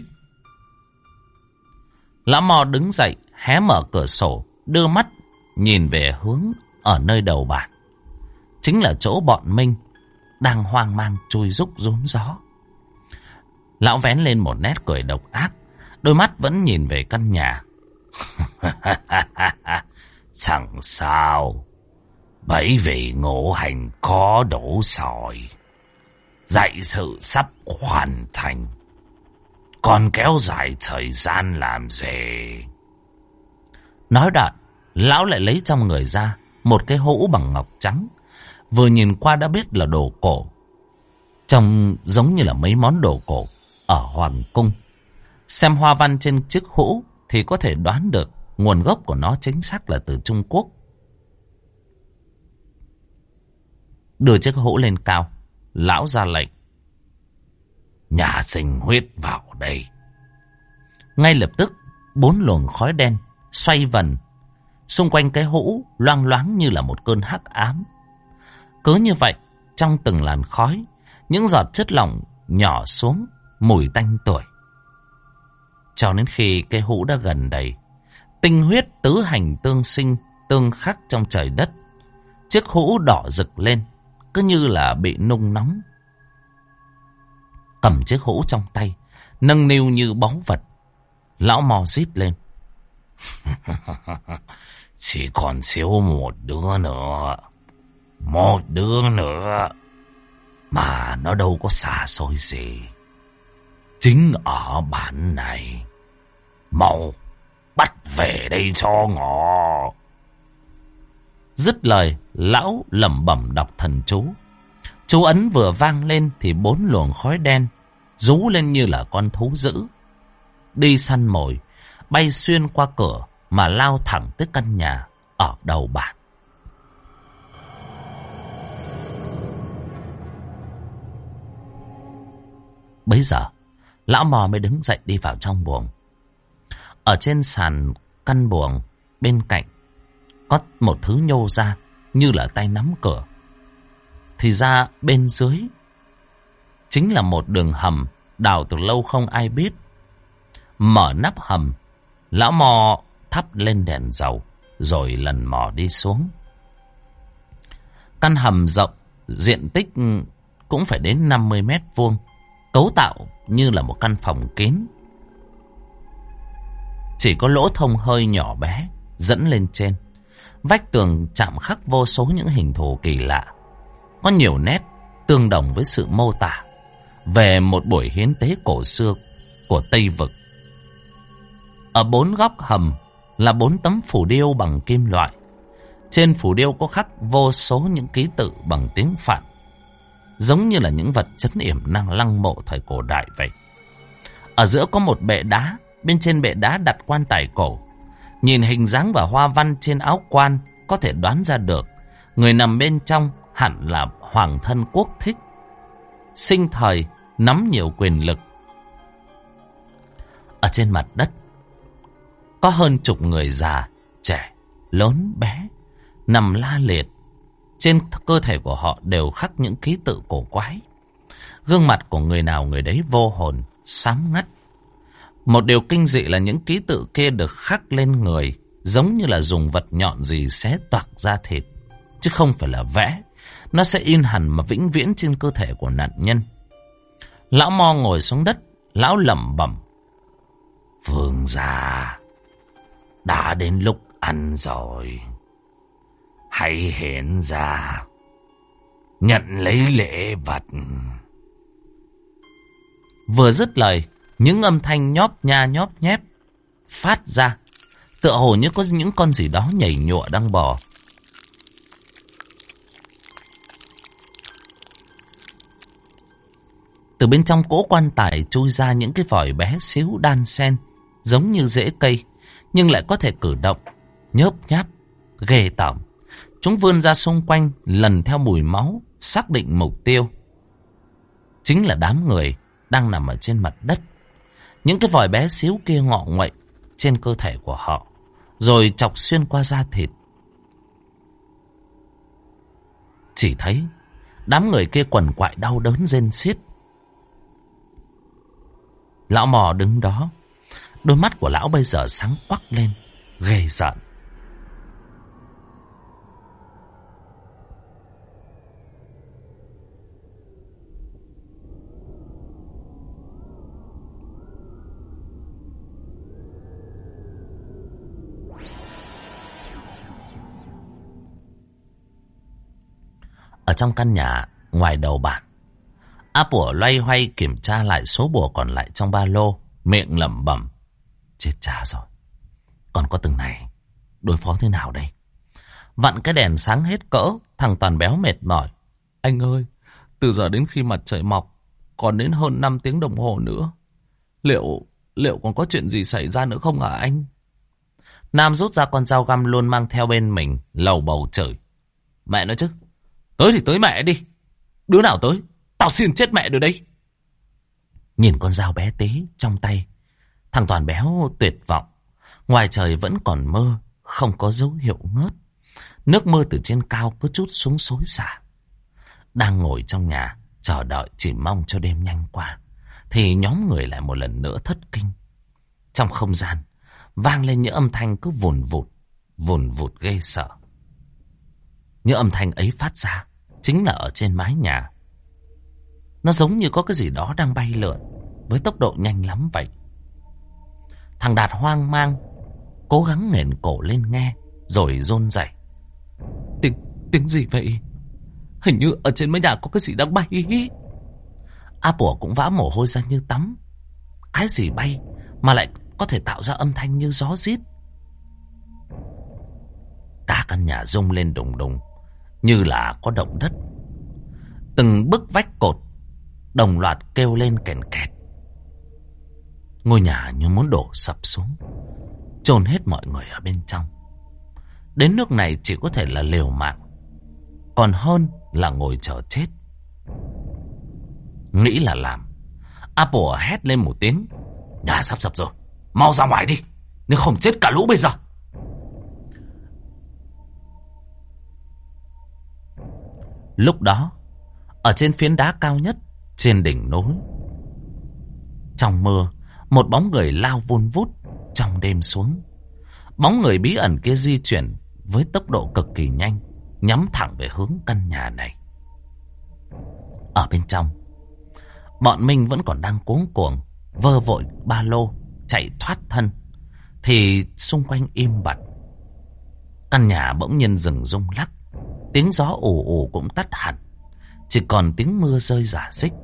Lão Mo đứng dậy, hé mở cửa sổ, đưa mắt nhìn về hướng ở nơi đầu bản. Chính là chỗ bọn Minh đang hoang mang chui rúc rúm gió. Lão vén lên một nét cười độc ác, đôi mắt vẫn nhìn về căn nhà. Chẳng sao, bởi vì ngũ hành có đủ rồi. Dạy sự sắp hoàn thành, còn kéo dài thời gian làm gì? Nói đoạn, lão lại lấy trong người ra một cái hũ bằng ngọc trắng, vừa nhìn qua đã biết là đồ cổ. Trông giống như là mấy món đồ cổ ở hoàng cung. Xem hoa văn trên chiếc hũ thì có thể đoán được nguồn gốc của nó chính xác là từ Trung Quốc. Đưa chiếc hũ lên cao, lão ra lệnh. Nhà sinh huyết vào đây. Ngay lập tức 4 luồng khói đen xoay vần xung quanh cái hũ, loang loáng như là một cơn hắc ám. Cứ như vậy, trong từng làn khói, những giọt chất lỏng nhỏ xuống, mùi tanh tưởi. Cho đến khi cái hũ đã gần đầy, tinh huyết tứ hành tương sinh, tương khắc trong trời đất. Chiếc hũ đỏ rực lên, cứ như là bị nung nóng. Cầm chiếc hũ trong tay, nâng niu như báu vật, lão Mo rít lên. Chỉ còn thiếu một đứa nữa. Một đứa nữa. Mà nó đâu có xa xôi gì. Chính ở bản này. Mau bắt về đây cho ngọ. Dứt lời, lão lẩm bẩm đọc thần chú. Chú ấn vừa vang lên thì 4 luồng khói đen rú lên như là con thú dữ, đi săn mồi, bay xuyên qua cửa mà lao thẳng tới căn nhà ở đầu bản. Bấy giờ, lão mò mới đứng dậy đi vào trong buồng. Ở trên sàn căn buồng bên cạnh có một thứ nhô ra như là tay nắm cửa. Thì ra bên dưới chính là một đường hầm đào từ lâu không ai biết. Mở nắp hầm, lão mò thắp lên đèn dầu rồi lần mò đi xuống. Căn hầm rộng, diện tích cũng phải đến 50 mét vuông, cấu tạo như là một căn phòng kín. Chỉ có lỗ thông hơi nhỏ bé dẫn lên trên. Vách tường chạm khắc vô số những hình thù kỳ lạ, có nhiều nét tương đồng với sự mô tả về một buổi hiến tế cổ xưa của Tây Vực. Ở 4 góc hầm là 4 tấm phù điêu bằng kim loại. Trên phù điêu có khắc vô số những ký tự bằng tiếng Phạn, giống như là những vật trấn yểm năng lăng mộ thời cổ đại vậy. Ở giữa có một bệ đá, bên trên bệ đá đặt quan tài cổ. Nhìn hình dáng và hoa văn trên áo quan có thể đoán ra được người nằm bên trong hẳn là hoàng thân Quốc Thích, sinh thời nắm nhiều quyền lực. Ở trên mặt đất có hơn chục người già, trẻ, lớn, bé nằm la liệt. Trên cơ thể của họ đều khắc những ký tự cổ quái. Gương mặt của người nào người đấy vô hồn, xám ngắt. Một điều kinh dị là những ký tự kia được khắc lên người giống như là dùng vật nhọn gì xé toạc da thịt, chứ không phải là vẽ. Nó sẽ in hẳn mà vĩnh viễn trên cơ thể của nạn nhân. Lão mo ngồi xuống đất, lão lẩm bẩm: Vương gia, đã đến lúc ăn rồi. Hãy hiện ra, nhận lấy lễ vật. Vừa dứt lời, những âm thanh nhóp nha nhóp nhép phát ra, tựa hồ như có những con gì đó nhảy nhụa đang bò. Từ bên trong cỗ quan tài chui ra những cái vòi bé xíu đan sen, giống như rễ cây, nhưng lại có thể cử động, nhớp nháp, ghê tởm. Chúng vươn ra xung quanh, lần theo mùi máu, xác định mục tiêu. Chính là đám người đang nằm ở trên mặt đất. Những cái vòi bé xíu kia ngọ nguậy trên cơ thể của họ, rồi chọc xuyên qua da thịt. Chỉ thấy đám người kia quằn quại đau đớn rên xiết. Lão mò đứng đó, đôi mắt của lão bây giờ sáng quắc lên, ghê rợn. Ở trong căn nhà ngoài đầu bản, A Pủa loay hoay kiểm tra lại số bùa còn lại trong ba lô, miệng lẩm bẩm: Chết cha rồi, còn có từng này, đối phó thế nào đây? Vặn cái đèn sáng hết cỡ, thằng Toàn béo mệt mỏi: Anh ơi, từ giờ đến khi mặt trời mọc còn đến hơn 5 tiếng đồng hồ nữa. Liệu còn có chuyện gì xảy ra nữa không hả anh? Nam rút ra con dao găm luôn mang theo bên mình, lầu bầu chửi: Mẹ nói chứ, tới thì tới mẹ đi. Đứa nào tới, tao xiên chết mẹ rồi đây. Nhìn con dao bé tí trong tay, thằng Toàn béo tuyệt vọng. Ngoài trời vẫn còn mưa, không có dấu hiệu ngớt. Nước mưa từ trên cao cứ trút xuống xối xả. Đang ngồi trong nhà chờ đợi chỉ mong cho đêm nhanh qua, thì nhóm người lại một lần nữa thất kinh. Trong không gian vang lên những âm thanh cứ vùn vụt ghê sợ. Những âm thanh ấy phát ra chính là ở trên mái nhà. Nó giống như có cái gì đó đang bay lượn với tốc độ nhanh lắm vậy. Thằng Đạt hoang mang, cố gắng nghển cổ lên nghe, rồi run rẩy: Tiếng gì vậy? Hình như ở trên mái nhà có cái gì đang bay. A Pủa cũng vã mồ hôi ra như tắm. Cái gì bay mà lại có thể tạo ra âm thanh như gió rít? Cả căn nhà rung lên đùng đùng, như là có động đất. Từng bức vách cột đồng loạt kêu lên kèn kẹt. Ngôi nhà như muốn đổ sập xuống, chôn hết mọi người ở bên trong. Đến nước này chỉ có thể là liều mạng, còn hơn là ngồi chờ chết. Nghĩ là làm, Apple hét lên một tiếng. Nhà sắp sập rồi, mau ra ngoài đi, nếu không chết cả lũ bây giờ. Lúc đó, ở trên phiến đá cao nhất trên đỉnh núi, trong mưa, một bóng người lao vun vút trong đêm xuống. Bóng người bí ẩn kia di chuyển với tốc độ cực kỳ nhanh, nhắm thẳng về hướng căn nhà này. Ở bên trong, bọn Minh vẫn còn đang cuống cuồng vơ vội ba lô chạy thoát thân, thì xung quanh im bặt. Căn nhà bỗng nhiên dừng rung lắc, tiếng gió ù ù cũng tắt hẳn, chỉ còn tiếng mưa rơi rả rích.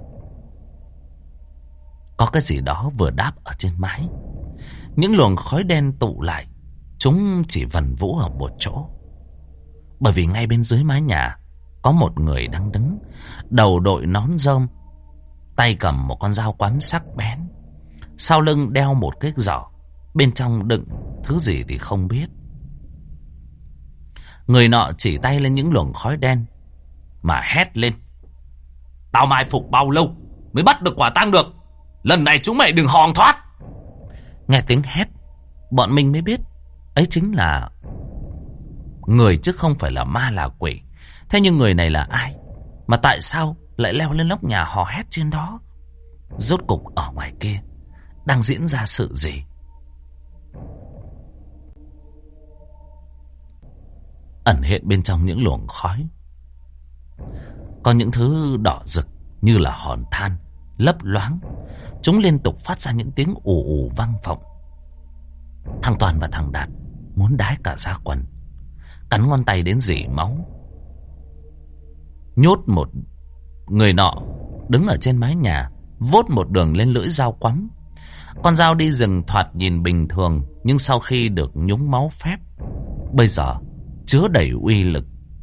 Có cái gì đó vừa đáp ở trên mái. Những luồng khói đen tụ lại, chúng chỉ vần vũ ở một chỗ. Bởi vì ngay bên dưới mái nhà có một người đang đứng, đầu đội nón rơm, tay cầm một con dao quắm sắc bén, sau lưng đeo một cái giỏ, bên trong đựng thứ gì thì không biết. Người nọ chỉ tay lên những luồng khói đen mà hét lên. Tao mai phục bao lâu mới bắt được quả tang được? Lần này chúng mày đừng hòng thoát. Nghe tiếng hét, bọn mình mới biết ấy chính là người chứ không phải là ma là quỷ. Thế nhưng người này là ai? Mà tại sao lại leo lên nóc nhà hò hét trên đó? Rốt cục ở ngoài kia đang diễn ra sự gì? Ẩn hiện bên trong những luồng khói có những thứ đỏ rực như là hòn than lấp loáng. Chúng liên tục phát ra những tiếng ù ù vang vọng. Thằng Toàn và thằng Đạt muốn đái cả da quần, cắn ngón tay đến rỉ máu. Nhốt một người nọ đứng ở trên mái nhà, vốt một đường lên lưỡi dao quắm. Con dao đi rừng thoạt nhìn bình thường, nhưng sau khi được nhúng máu phép, bây giờ chứa đầy uy lực.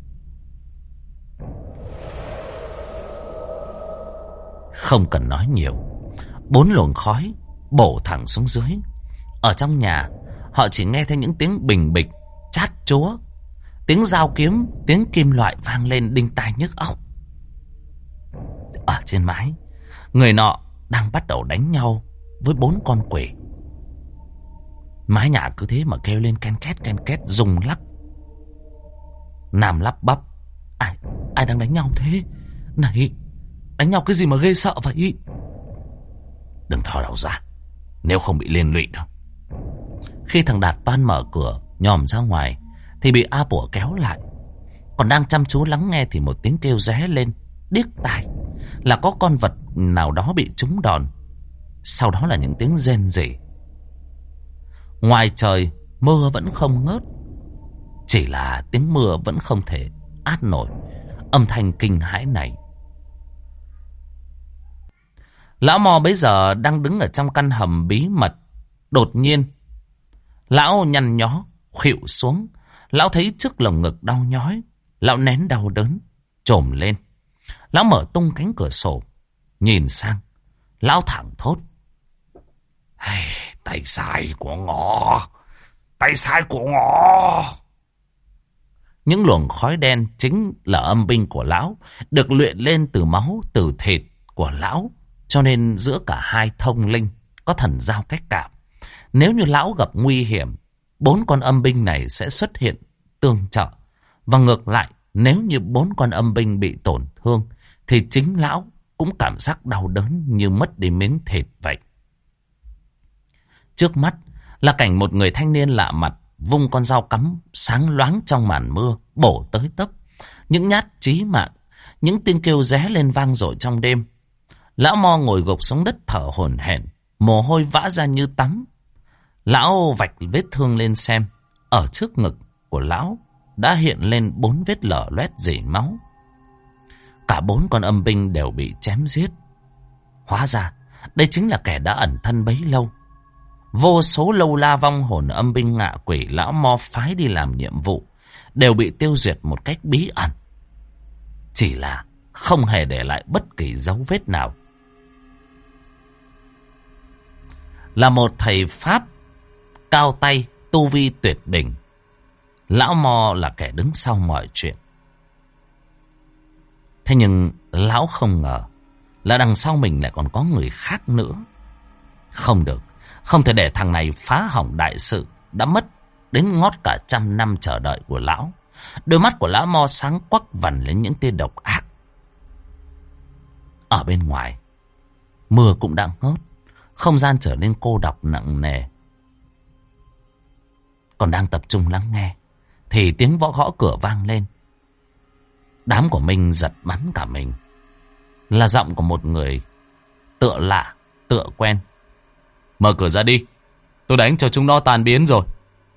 Không cần nói nhiều, 4 luồng khói bổ thẳng xuống dưới. Ở trong nhà, họ chỉ nghe thấy những tiếng bình bịch, chát chúa, tiếng dao kiếm, tiếng kim loại vang lên đinh tai nhức óc. Ở trên mái, người nọ đang bắt đầu đánh nhau với 4 con quỷ. Mái nhà cứ thế mà kêu lên ken két rung lắc. Nam lắp bắp. Ai đang đánh nhau thế? Này, đánh nhau cái gì mà ghê sợ vậy? Đừng thò đầu ra, nếu không bị liên lụy đâu. Khi thằng Đạt toan mở cửa nhòm ra ngoài thì bị A Bủa kéo lại. Còn đang chăm chú lắng nghe thì một tiếng kêu ré lên điếc tai, là có con vật nào đó bị trúng đòn. Sau đó là những tiếng rên rỉ. Ngoài trời mưa vẫn không ngớt, chỉ là tiếng mưa vẫn không thể át nổi âm thanh kinh hãi này. Lão Mò bấy giờ đang đứng ở trong căn hầm bí mật. Đột nhiên lão nhăn nhó khuỵu xuống. Lão thấy trước lồng ngực đau nhói. Lão nén đau đớn, trồm lên. Lão mở tung cánh cửa sổ, nhìn sang. Lão thẳng thốt. Tay sai của ngọ, tay sai của ngọ. Những luồng khói đen chính là âm binh của lão, được luyện lên từ máu từ thịt của lão, cho nên giữa cả hai thông linh có thần giao cách cảm. Nếu như lão gặp nguy hiểm, 4 con âm binh này sẽ xuất hiện tương trợ. Và ngược lại, nếu như 4 con âm binh bị tổn thương thì chính lão cũng cảm giác đau đớn như mất đi miếng thịt vậy. Trước mắt là cảnh một người thanh niên lạ mặt vung con dao cắm sáng loáng trong màn mưa bổ tới tấp. Những nhát chí mạng, những tiếng kêu ré lên vang dội trong đêm. Lão Mo ngồi gục xuống đất thở hổn hển, mồ hôi vã ra như tắm. Lão vạch vết thương lên xem. Ở trước ngực của lão đã hiện lên 4 vết lở loét rỉ máu. Cả 4 con âm binh đều bị chém giết. Hóa ra đây chính là kẻ đã ẩn thân bấy lâu. Vô số lâu la vong hồn âm binh ngạ quỷ lão Mo phái đi làm nhiệm vụ, đều bị tiêu diệt một cách bí ẩn. Chỉ là không hề để lại bất kỳ dấu vết nào. Là một thầy Pháp cao tay, tu vi tuyệt đỉnh, lão Mo là kẻ đứng sau mọi chuyện. Thế nhưng lão không ngờ là đằng sau mình lại còn có người khác nữa. Không được, không thể để thằng này phá hỏng đại sự đã mất đến ngót cả 100 năm chờ đợi của lão. Đôi mắt của lão Mo sáng quắc vằn lên những tia độc ác. Ở bên ngoài, mưa cũng đã ngớt, không gian trở nên cô độc nặng nề. Còn đang tập trung lắng nghe thì tiếng gõ cửa vang lên. Đám của Minh giật bắn cả mình. Là giọng của một người tựa lạ, tựa quen. Mở cửa ra đi, tôi đánh cho chúng nó tan biến rồi.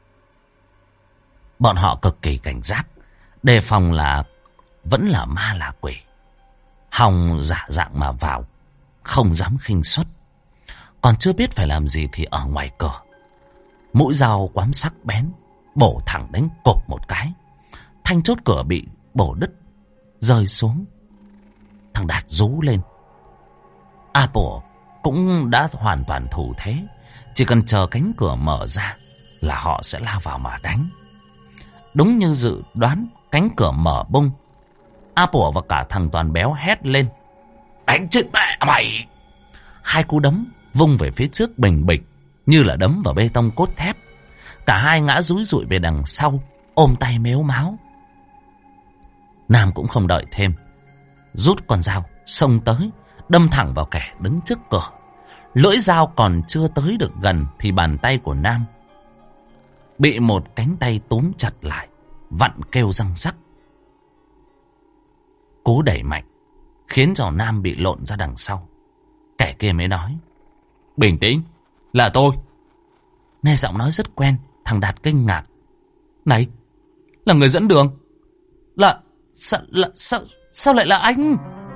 Bọn họ cực kỳ cảnh giác, đề phòng là vẫn là ma là quỷ. Hòng giả dạng mà vào, không dám khinh suất. Còn chưa biết phải làm gì thì ở ngoài cửa, mũi dao quắm sắc bén bổ thẳng đánh cộp một cái. Thanh chốt cửa bị bổ đứt, rơi xuống. Thằng Đạt rú lên. Apple cũng đã hoàn toàn thủ thế, chỉ cần chờ cánh cửa mở ra là họ sẽ lao vào mà đánh. Đúng như dự đoán, cánh cửa mở bung. Apple và cả thằng Toàn Béo hét lên: đánh chết mẹ mày! Hai cú đấm vung về phía trước bình bịch, như là đấm vào bê tông cốt thép. Cả hai ngã rúi rụi về đằng sau, ôm tay mếu máo. Nam cũng không đợi thêm, rút con dao xông tới, đâm thẳng vào kẻ đứng trước cửa. Lưỡi dao còn chưa tới được gần thì bàn tay của Nam bị một cánh tay túm chặt lại, vặn kêu răng rắc. Cú đẩy mạnh khiến cho Nam bị lộn ra đằng sau. Kẻ kia mới nói: bình tĩnh, là tôi. Nghe giọng nói rất quen, thằng Đạt kinh ngạc: này, là người dẫn đường. Sao lại là anh?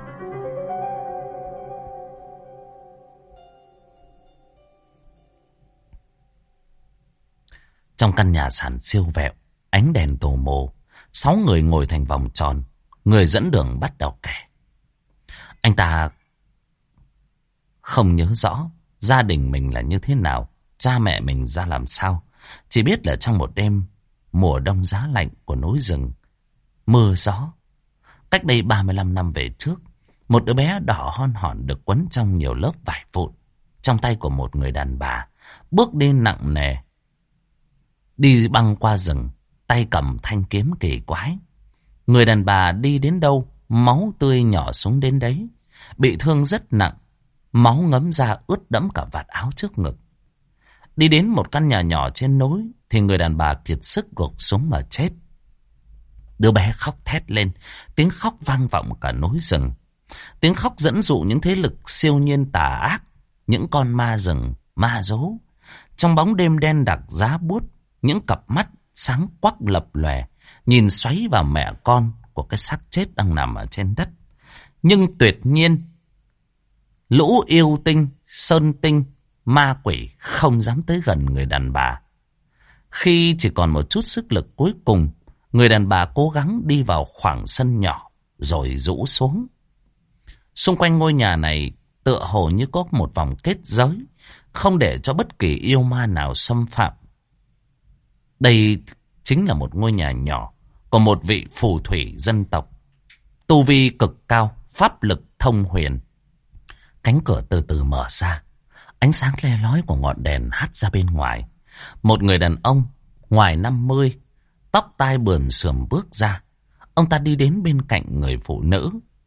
Trong căn nhà sàn siêu vẹo, ánh đèn tù mù, 6 người ngồi thành vòng tròn. Người dẫn đường bắt đầu kể. Anh ta không nhớ rõ gia đình mình là như thế nào, cha mẹ mình ra làm sao. Chỉ biết là trong một đêm mùa đông giá lạnh của núi rừng, mưa gió, cách đây 35 năm về trước, một đứa bé đỏ hon hòn được quấn trong nhiều lớp vải vụn, trong tay của một người đàn bà, bước đi nặng nề, đi băng qua rừng, tay cầm thanh kiếm kỳ quái. Người đàn bà đi đến đâu, máu tươi nhỏ xuống đến đấy, bị thương rất nặng, máu ngấm ra ướt đẫm cả vạt áo trước ngực. Đi đến một căn nhà nhỏ trên núi thì người đàn bà kiệt sức gục xuống mà chết. Đứa bé khóc thét lên, tiếng khóc vang vọng cả núi rừng. Tiếng khóc dẫn dụ những thế lực siêu nhiên tà ác, những con ma rừng, ma dố. Trong bóng đêm đen đặc giá buốt, những cặp mắt sáng quắc lập lòe nhìn xoáy vào mẹ con của cái xác chết đang nằm ở trên đất. Nhưng tuyệt nhiên, lũ yêu tinh, sơn tinh, ma quỷ không dám tới gần người đàn bà. Khi chỉ còn một chút sức lực cuối cùng, người đàn bà cố gắng đi vào khoảng sân nhỏ rồi rũ xuống. Xung quanh ngôi nhà này tựa hồ như có một vòng kết giới, không để cho bất kỳ yêu ma nào xâm phạm. Đây chính là một ngôi nhà nhỏ của một vị phù thủy dân tộc, tu vi cực cao, pháp lực thông huyền. Cánh cửa từ từ mở ra, ánh sáng le lói của ngọn đèn hắt ra bên ngoài. Một người đàn ông ngoài 50, tóc tai bườm sườm bước ra. Ông ta đi đến bên cạnh người phụ nữ.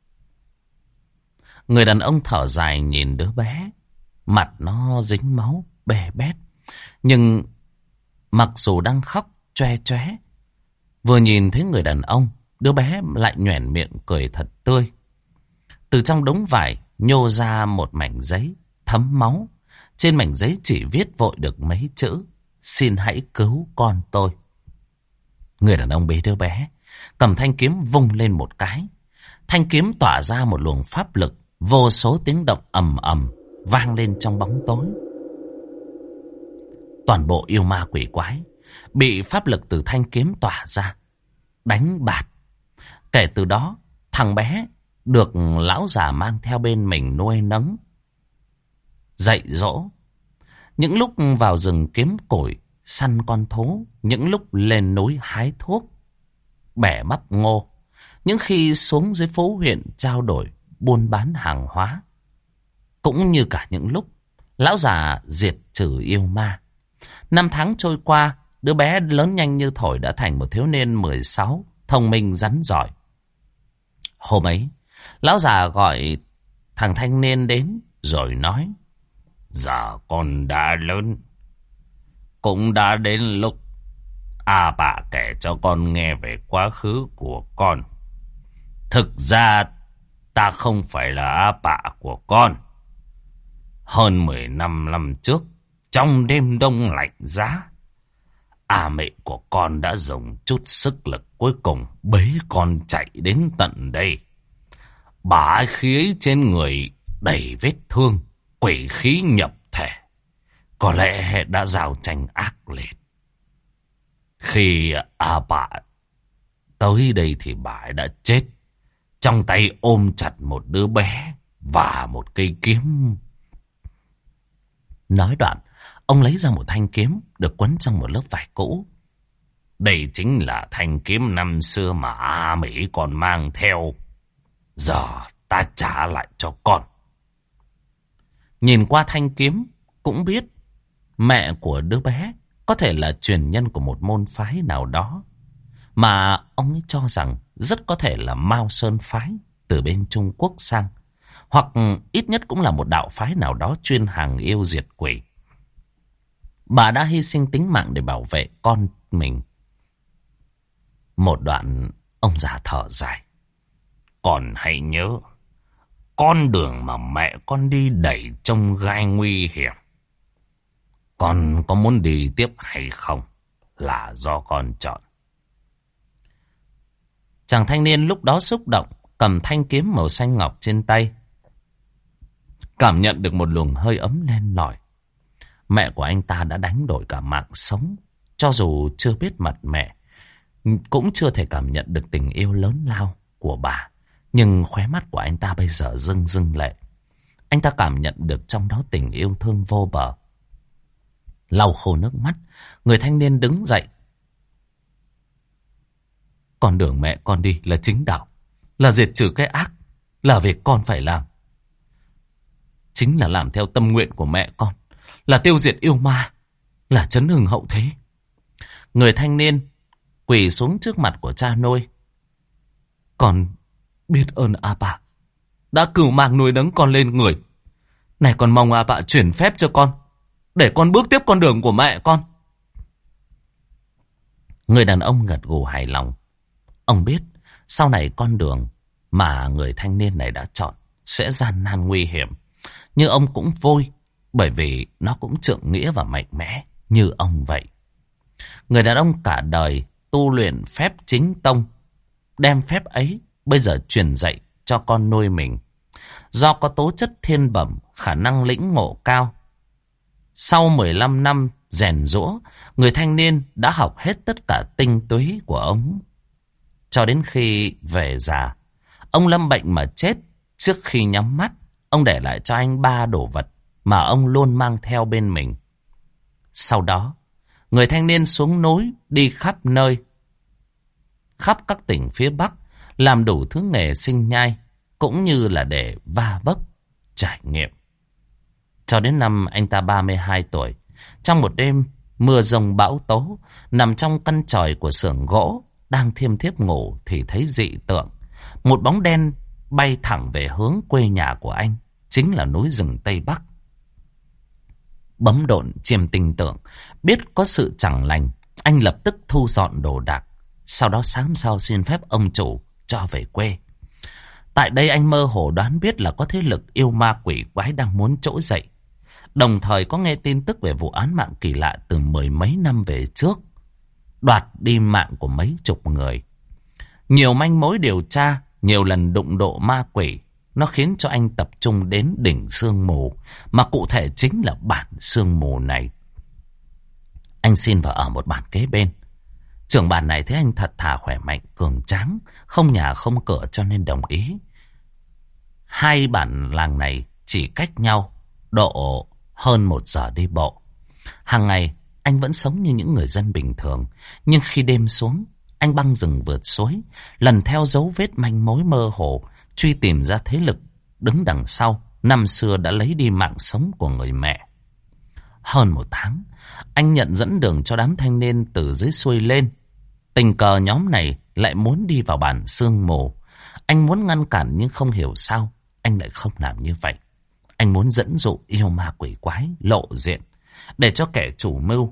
Người đàn ông thở dài nhìn đứa bé, mặt nó dính máu bè bét, nhưng mặc dù đang khóc choe choé, vừa nhìn thấy người đàn ông, đứa bé lại nhoẻn miệng cười thật tươi. Từ trong đống vải nhô ra một mảnh giấy thấm máu. Trên mảnh giấy chỉ viết vội được mấy chữ: xin hãy cứu con tôi. Người đàn ông bế đứa bé, cầm thanh kiếm vung lên một cái. Thanh kiếm tỏa ra một luồng pháp lực, vô số tiếng động ầm ầm vang lên trong bóng tối. Toàn bộ yêu ma quỷ quái bị pháp lực từ thanh kiếm tỏa ra đánh bạt. Kể từ đó, thằng bé được lão già mang theo bên mình nuôi nấng, dạy dỗ. Những lúc vào rừng kiếm củi, săn con thú, những lúc lên núi hái thuốc, bẻ bắp ngô, những khi xuống dưới phố huyện trao đổi, buôn bán hàng hóa. Cũng như cả những lúc lão già diệt trừ yêu ma. Năm tháng trôi qua, đứa bé lớn nhanh như thổi đã thành một thiếu niên 16, thông minh rắn giỏi. Hôm ấy, lão già gọi thằng thanh niên đến rồi nói: giờ con đã lớn, cũng đã đến lúc bà kể cho con nghe về quá khứ của con. Thực ra ta không phải là bà của con. Hơn 15 năm trước, trong đêm đông lạnh giá, mẹ của con đã dùng chút sức lực cuối cùng bế con chạy đến tận đây. Bà ấy khi ấy trên người đầy vết thương, quỷ khí nhập thể, có lẽ đã giao tranh ác liệt. Khi bà tới đây thì bà ấy đã chết, trong tay ôm chặt một đứa bé và một cây kiếm. Nói đoạn, ông lấy ra một thanh kiếm được quấn trong một lớp vải cũ. Đây chính là thanh kiếm năm xưa mà Mỹ còn mang theo. Giờ ta trả lại cho con. Nhìn qua thanh kiếm cũng biết mẹ của đứa bé có thể là truyền nhân của một môn phái nào đó, mà ông ấy cho rằng rất có thể là Mao Sơn phái từ bên Trung Quốc sang, hoặc ít nhất cũng là một đạo phái nào đó chuyên hàng yêu diệt quỷ. Bà đã hy sinh tính mạng để bảo vệ con mình. Một đoạn ông già thở dài: con hãy nhớ, con đường mà mẹ con đi đẩy trong gai nguy hiểm. Con có muốn đi tiếp hay không là do con chọn. Chàng thanh niên lúc đó xúc động, cầm thanh kiếm màu xanh ngọc trên tay, cảm nhận được một luồng hơi ấm len lỏi. Mẹ của anh ta đã đánh đổi cả mạng sống. Cho dù chưa biết mặt mẹ, cũng chưa thể cảm nhận được tình yêu lớn lao của bà, nhưng khóe mắt của anh ta bây giờ rưng rưng lệ. Anh ta cảm nhận được trong đó tình yêu thương vô bờ. Lau khô nước mắt, người thanh niên đứng dậy. Con đường mẹ con đi là chính đạo, là diệt trừ cái ác, là việc con phải làm. Chính là làm theo tâm nguyện của mẹ con, là tiêu diệt yêu ma, là chấn hưng hậu thế. Người thanh niên quỳ xuống trước mặt của cha nuôi. Con biết ơn bà đã cửu mang nuôi nấng con lên người. Này con mong bà chuyển phép cho con, để con bước tiếp con đường của mẹ con. Người đàn ông gật gù hài lòng. Ông biết sau này con đường mà người thanh niên này đã chọn sẽ gian nan nguy hiểm, nhưng ông cũng vui, bởi vì nó cũng trượng nghĩa và mạnh mẽ như ông vậy. Người đàn ông cả đời tu luyện phép chính tông, đem phép ấy bây giờ truyền dạy cho con nuôi mình. Do có tố chất thiên bẩm, khả năng lĩnh ngộ cao, sau 15 năm rèn giũa, người thanh niên đã học hết tất cả tinh túy của ông. Cho đến khi về già, ông lâm bệnh mà chết. Trước khi nhắm mắt, ông để lại cho anh 3 đồ vật mà ông luôn mang theo bên mình. Sau đó, người thanh niên xuống núi đi khắp nơi, khắp các tỉnh phía Bắc, làm đủ thứ nghề sinh nhai, cũng như là để va vấp, trải nghiệm. Cho đến năm anh ta 32 tuổi, trong một đêm mưa rông bão tố, nằm trong căn tròi của xưởng gỗ, đang thiêm thiếp ngủ thì thấy dị tượng. Một bóng đen bay thẳng về hướng quê nhà của anh, chính là núi rừng Tây Bắc. Bấm độn chiêm tinh tưởng, biết có sự chẳng lành, anh lập tức thu dọn đồ đạc, sau đó sám sao xin phép ông chủ cho về quê. Tại đây anh mơ hồ đoán biết là có thế lực yêu ma quỷ quái đang muốn trỗi dậy. Đồng thời có nghe tin tức về vụ án mạng kỳ lạ từ 10 mấy năm về trước, đoạt đi mạng của mấy chục người. Nhiều manh mối điều tra, nhiều lần đụng độ ma quỷ, nó khiến cho anh tập trung đến đỉnh sương mù, mà cụ thể chính là bản sương mù này. Anh xin vào ở một bản kế bên. Trưởng bản này thấy anh thật thà khỏe mạnh, cường tráng, không nhà không cửa cho nên đồng ý. Hai bản làng này chỉ cách nhau độ hơn 1 giờ đi bộ. Hàng ngày anh vẫn sống như những người dân bình thường, nhưng khi đêm xuống, anh băng rừng vượt suối, lần theo dấu vết manh mối mơ hồ, truy tìm ra thế lực đứng đằng sau năm xưa đã lấy đi mạng sống của người mẹ. Hơn 1 tháng, anh nhận dẫn đường cho đám thanh niên từ dưới xuôi lên. Tình cờ nhóm này lại muốn đi vào bản sương mù. Anh muốn ngăn cản nhưng không hiểu sao anh lại không làm như vậy. Anh muốn dẫn dụ yêu ma quỷ quái lộ diện, để cho kẻ chủ mưu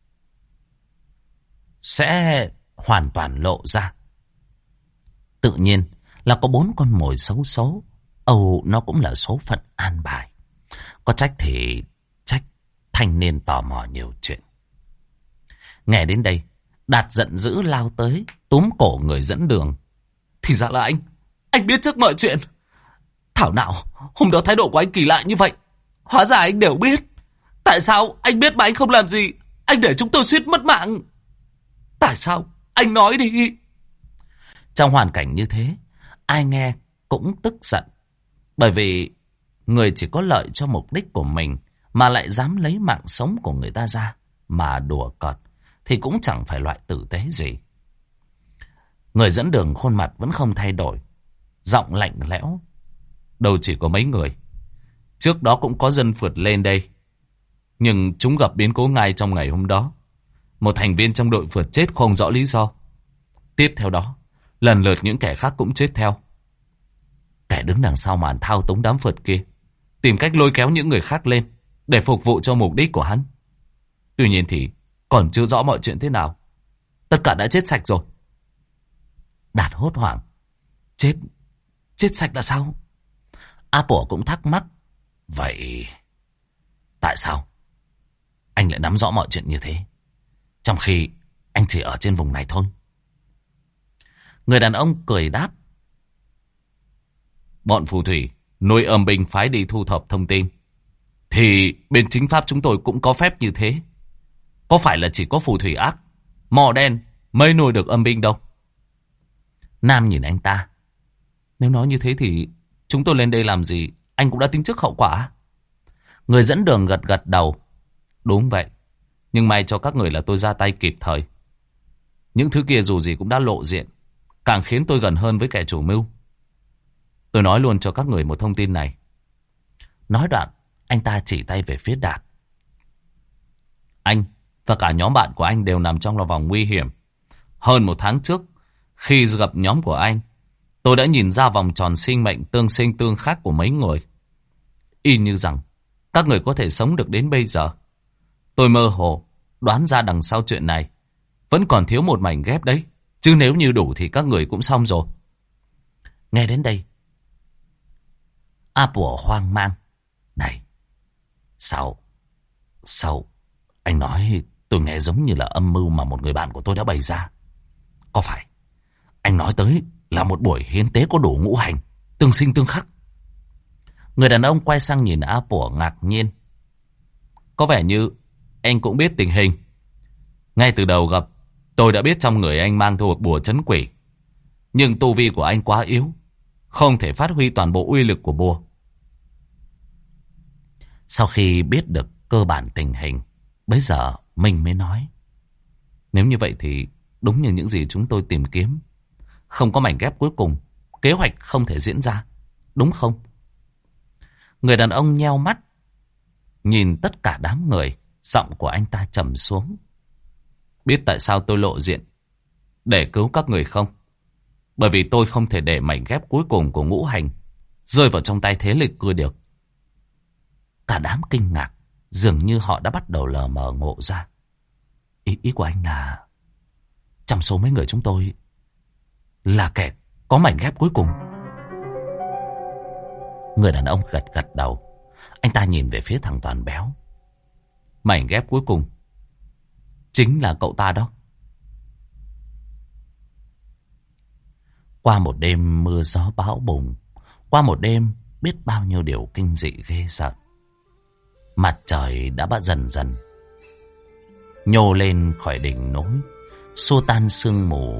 sẽ hoàn toàn lộ ra. Tự nhiên là có 4 con mồi xấu số. Âu nó cũng là số phận an bài. Có trách thì trách thanh niên tò mò nhiều chuyện. Nghe đến đây, Đạt giận dữ lao tới, túm cổ người dẫn đường. Thì ra là anh biết trước mọi chuyện. Thảo nào hôm đó thái độ của anh kỳ lạ như vậy. Hóa ra anh đều biết. Tại sao anh biết mà anh không làm gì? Anh để chúng tôi suýt mất mạng. Tại sao? Anh nói đi. Trong hoàn cảnh như thế, ai nghe cũng tức giận. Bởi vì người chỉ có lợi cho mục đích của mình mà lại dám lấy mạng sống của người ta ra mà đùa cợt thì cũng chẳng phải loại tử tế gì. Người dẫn đường khuôn mặt vẫn không thay đổi, giọng lạnh lẽo. Đâu chỉ có mấy người. Trước đó cũng có dân phượt lên đây, nhưng chúng gặp biến cố ngay trong ngày hôm đó. Một thành viên trong đội phượt chết không rõ lý do. Tiếp theo đó, lần lượt những kẻ khác cũng chết theo. Kẻ đứng đằng sau màn thao túng đám phượt kia tìm cách lôi kéo những người khác lên để phục vụ cho mục đích của hắn. Tuy nhiên thì còn chưa rõ mọi chuyện thế nào. Tất cả đã chết sạch rồi. Đạt hốt hoảng. Chết sạch là sao? Apple cũng thắc mắc. Vậy tại sao anh lại nắm rõ mọi chuyện như thế, trong khi anh chỉ ở trên vùng này thôi? Người đàn ông cười đáp. Bọn phù thủy nuôi âm binh phái đi thu thập thông tin, thì bên chính pháp chúng tôi cũng có phép như thế. Có phải là chỉ có phù thủy ác, mò đen mới nuôi được âm binh đâu? Nam nhìn anh ta. Nếu nói như thế thì chúng tôi lên đây làm gì? Anh cũng đã tính trước hậu quả. Người dẫn đường gật gật đầu. Đúng vậy. Nhưng may cho các người là tôi ra tay kịp thời. Những thứ kia dù gì cũng đã lộ diện, càng khiến tôi gần hơn với kẻ chủ mưu. Tôi nói luôn cho các người một thông tin này. Nói đoạn, anh ta chỉ tay về phía Đạt. Anh và cả nhóm bạn của anh đều nằm trong vòng nguy hiểm. Hơn 1 tháng trước, khi gặp nhóm của anh, tôi đã nhìn ra vòng tròn sinh mệnh tương sinh tương khắc của mấy người. Y như rằng các người có thể sống được đến bây giờ. Tôi mơ hồ đoán ra đằng sau chuyện này vẫn còn thiếu một mảnh ghép đấy. Chứ nếu như đủ thì các người cũng xong rồi. Nghe đến đây, Apple hoang mang. Này, sao anh nói tôi nghe giống như là âm mưu mà một người bạn của tôi đã bày ra. Có phải anh nói tới là một buổi hiến tế có đủ ngũ hành, tương sinh tương khắc? Người đàn ông quay sang nhìn Apple ngạc nhiên. Có vẻ như anh cũng biết tình hình. Ngay từ đầu gặp, tôi đã biết trong người anh mang thuộc bùa trấn quỷ. Nhưng tu vi của anh quá yếu, không thể phát huy toàn bộ uy lực của bùa. Sau khi biết được cơ bản tình hình, bây giờ mình mới nói. Nếu như vậy thì đúng như những gì chúng tôi tìm kiếm. Không có mảnh ghép cuối cùng, kế hoạch không thể diễn ra, đúng không? Người đàn ông nheo mắt, nhìn tất cả đám người, giọng của anh ta trầm xuống. Biết tại sao tôi lộ diện để cứu các người không? Bởi vì tôi không thể để mảnh ghép cuối cùng của ngũ hành rơi vào trong tay thế lực kia được. Cả đám kinh ngạc, dường như họ đã bắt đầu lờ mờ ngộ ra. Ý của anh là trong số mấy người chúng tôi là kẻ có mảnh ghép cuối cùng. Người đàn ông gật gật đầu. Anh ta nhìn về phía thằng Toàn béo. Mảnh ghép cuối cùng chính là cậu ta đó. Qua một đêm mưa gió bão bùng, qua một đêm biết bao nhiêu điều kinh dị ghê sợ, mặt trời đã bắt dần dần nhô lên khỏi đỉnh núi, xua tan sương mù.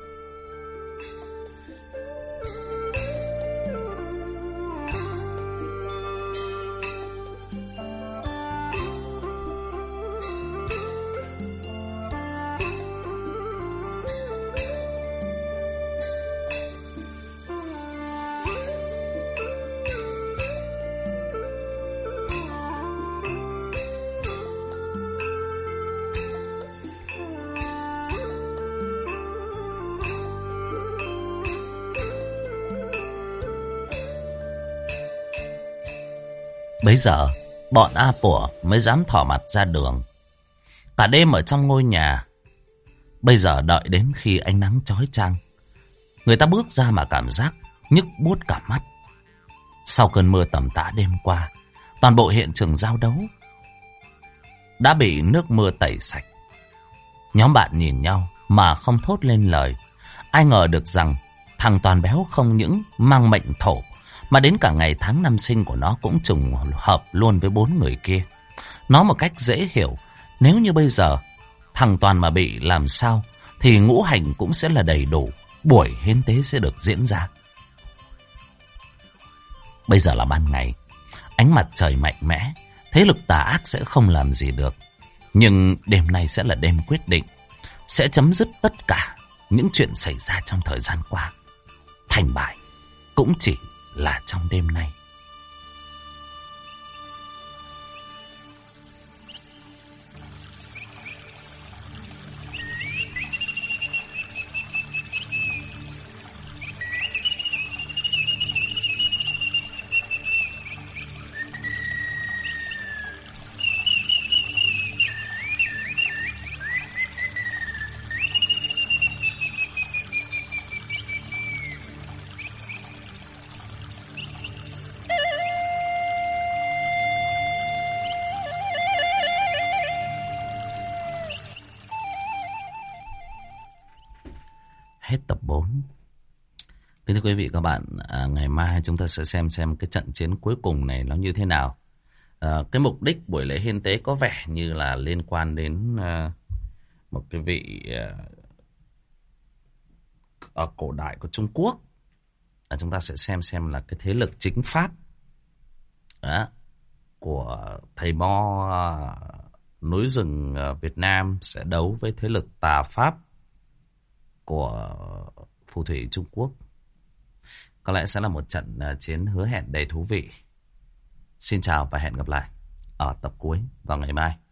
Bấy giờ, bọn A Pủa mới dám thỏ mặt ra đường. Cả đêm ở trong ngôi nhà. Bây giờ đợi đến khi ánh nắng chói chang, người ta bước ra mà cảm giác nhức buốt cả mắt. Sau cơn mưa tầm tã đêm qua, toàn bộ hiện trường giao đấu đã bị nước mưa tẩy sạch. Nhóm bạn nhìn nhau mà không thốt lên lời. Ai ngờ được rằng thằng Toàn Béo không những mang mệnh thổ, mà đến cả ngày tháng năm sinh của nó cũng trùng hợp luôn với 4 người kia. Nói một cách dễ hiểu, nếu như bây giờ thằng Toàn mà bị làm sao thì ngũ hành cũng sẽ là đầy đủ, buổi hiến tế sẽ được diễn ra. Bây giờ là ban ngày, ánh mặt trời mạnh mẽ, thế lực tà ác sẽ không làm gì được. Nhưng đêm nay sẽ là đêm quyết định, sẽ chấm dứt tất cả những chuyện xảy ra trong thời gian qua. Thành bại cũng chỉ là trong đêm nay. Hết tập 4. Kính thưa quý vị các bạn, ngày mai chúng ta sẽ xem cái trận chiến cuối cùng này nó như thế nào. Cái mục đích buổi lễ hiến tế có vẻ như là liên quan đến một cái vị ở cổ đại của Trung Quốc. Chúng ta sẽ xem là cái thế lực chính pháp của thầy Mo núi rừng Việt Nam sẽ đấu với thế lực tà pháp của phù thủy Trung Quốc. Có lẽ sẽ là một trận chiến hứa hẹn đầy thú vị. Xin chào và hẹn gặp lại ở tập cuối vào ngày mai.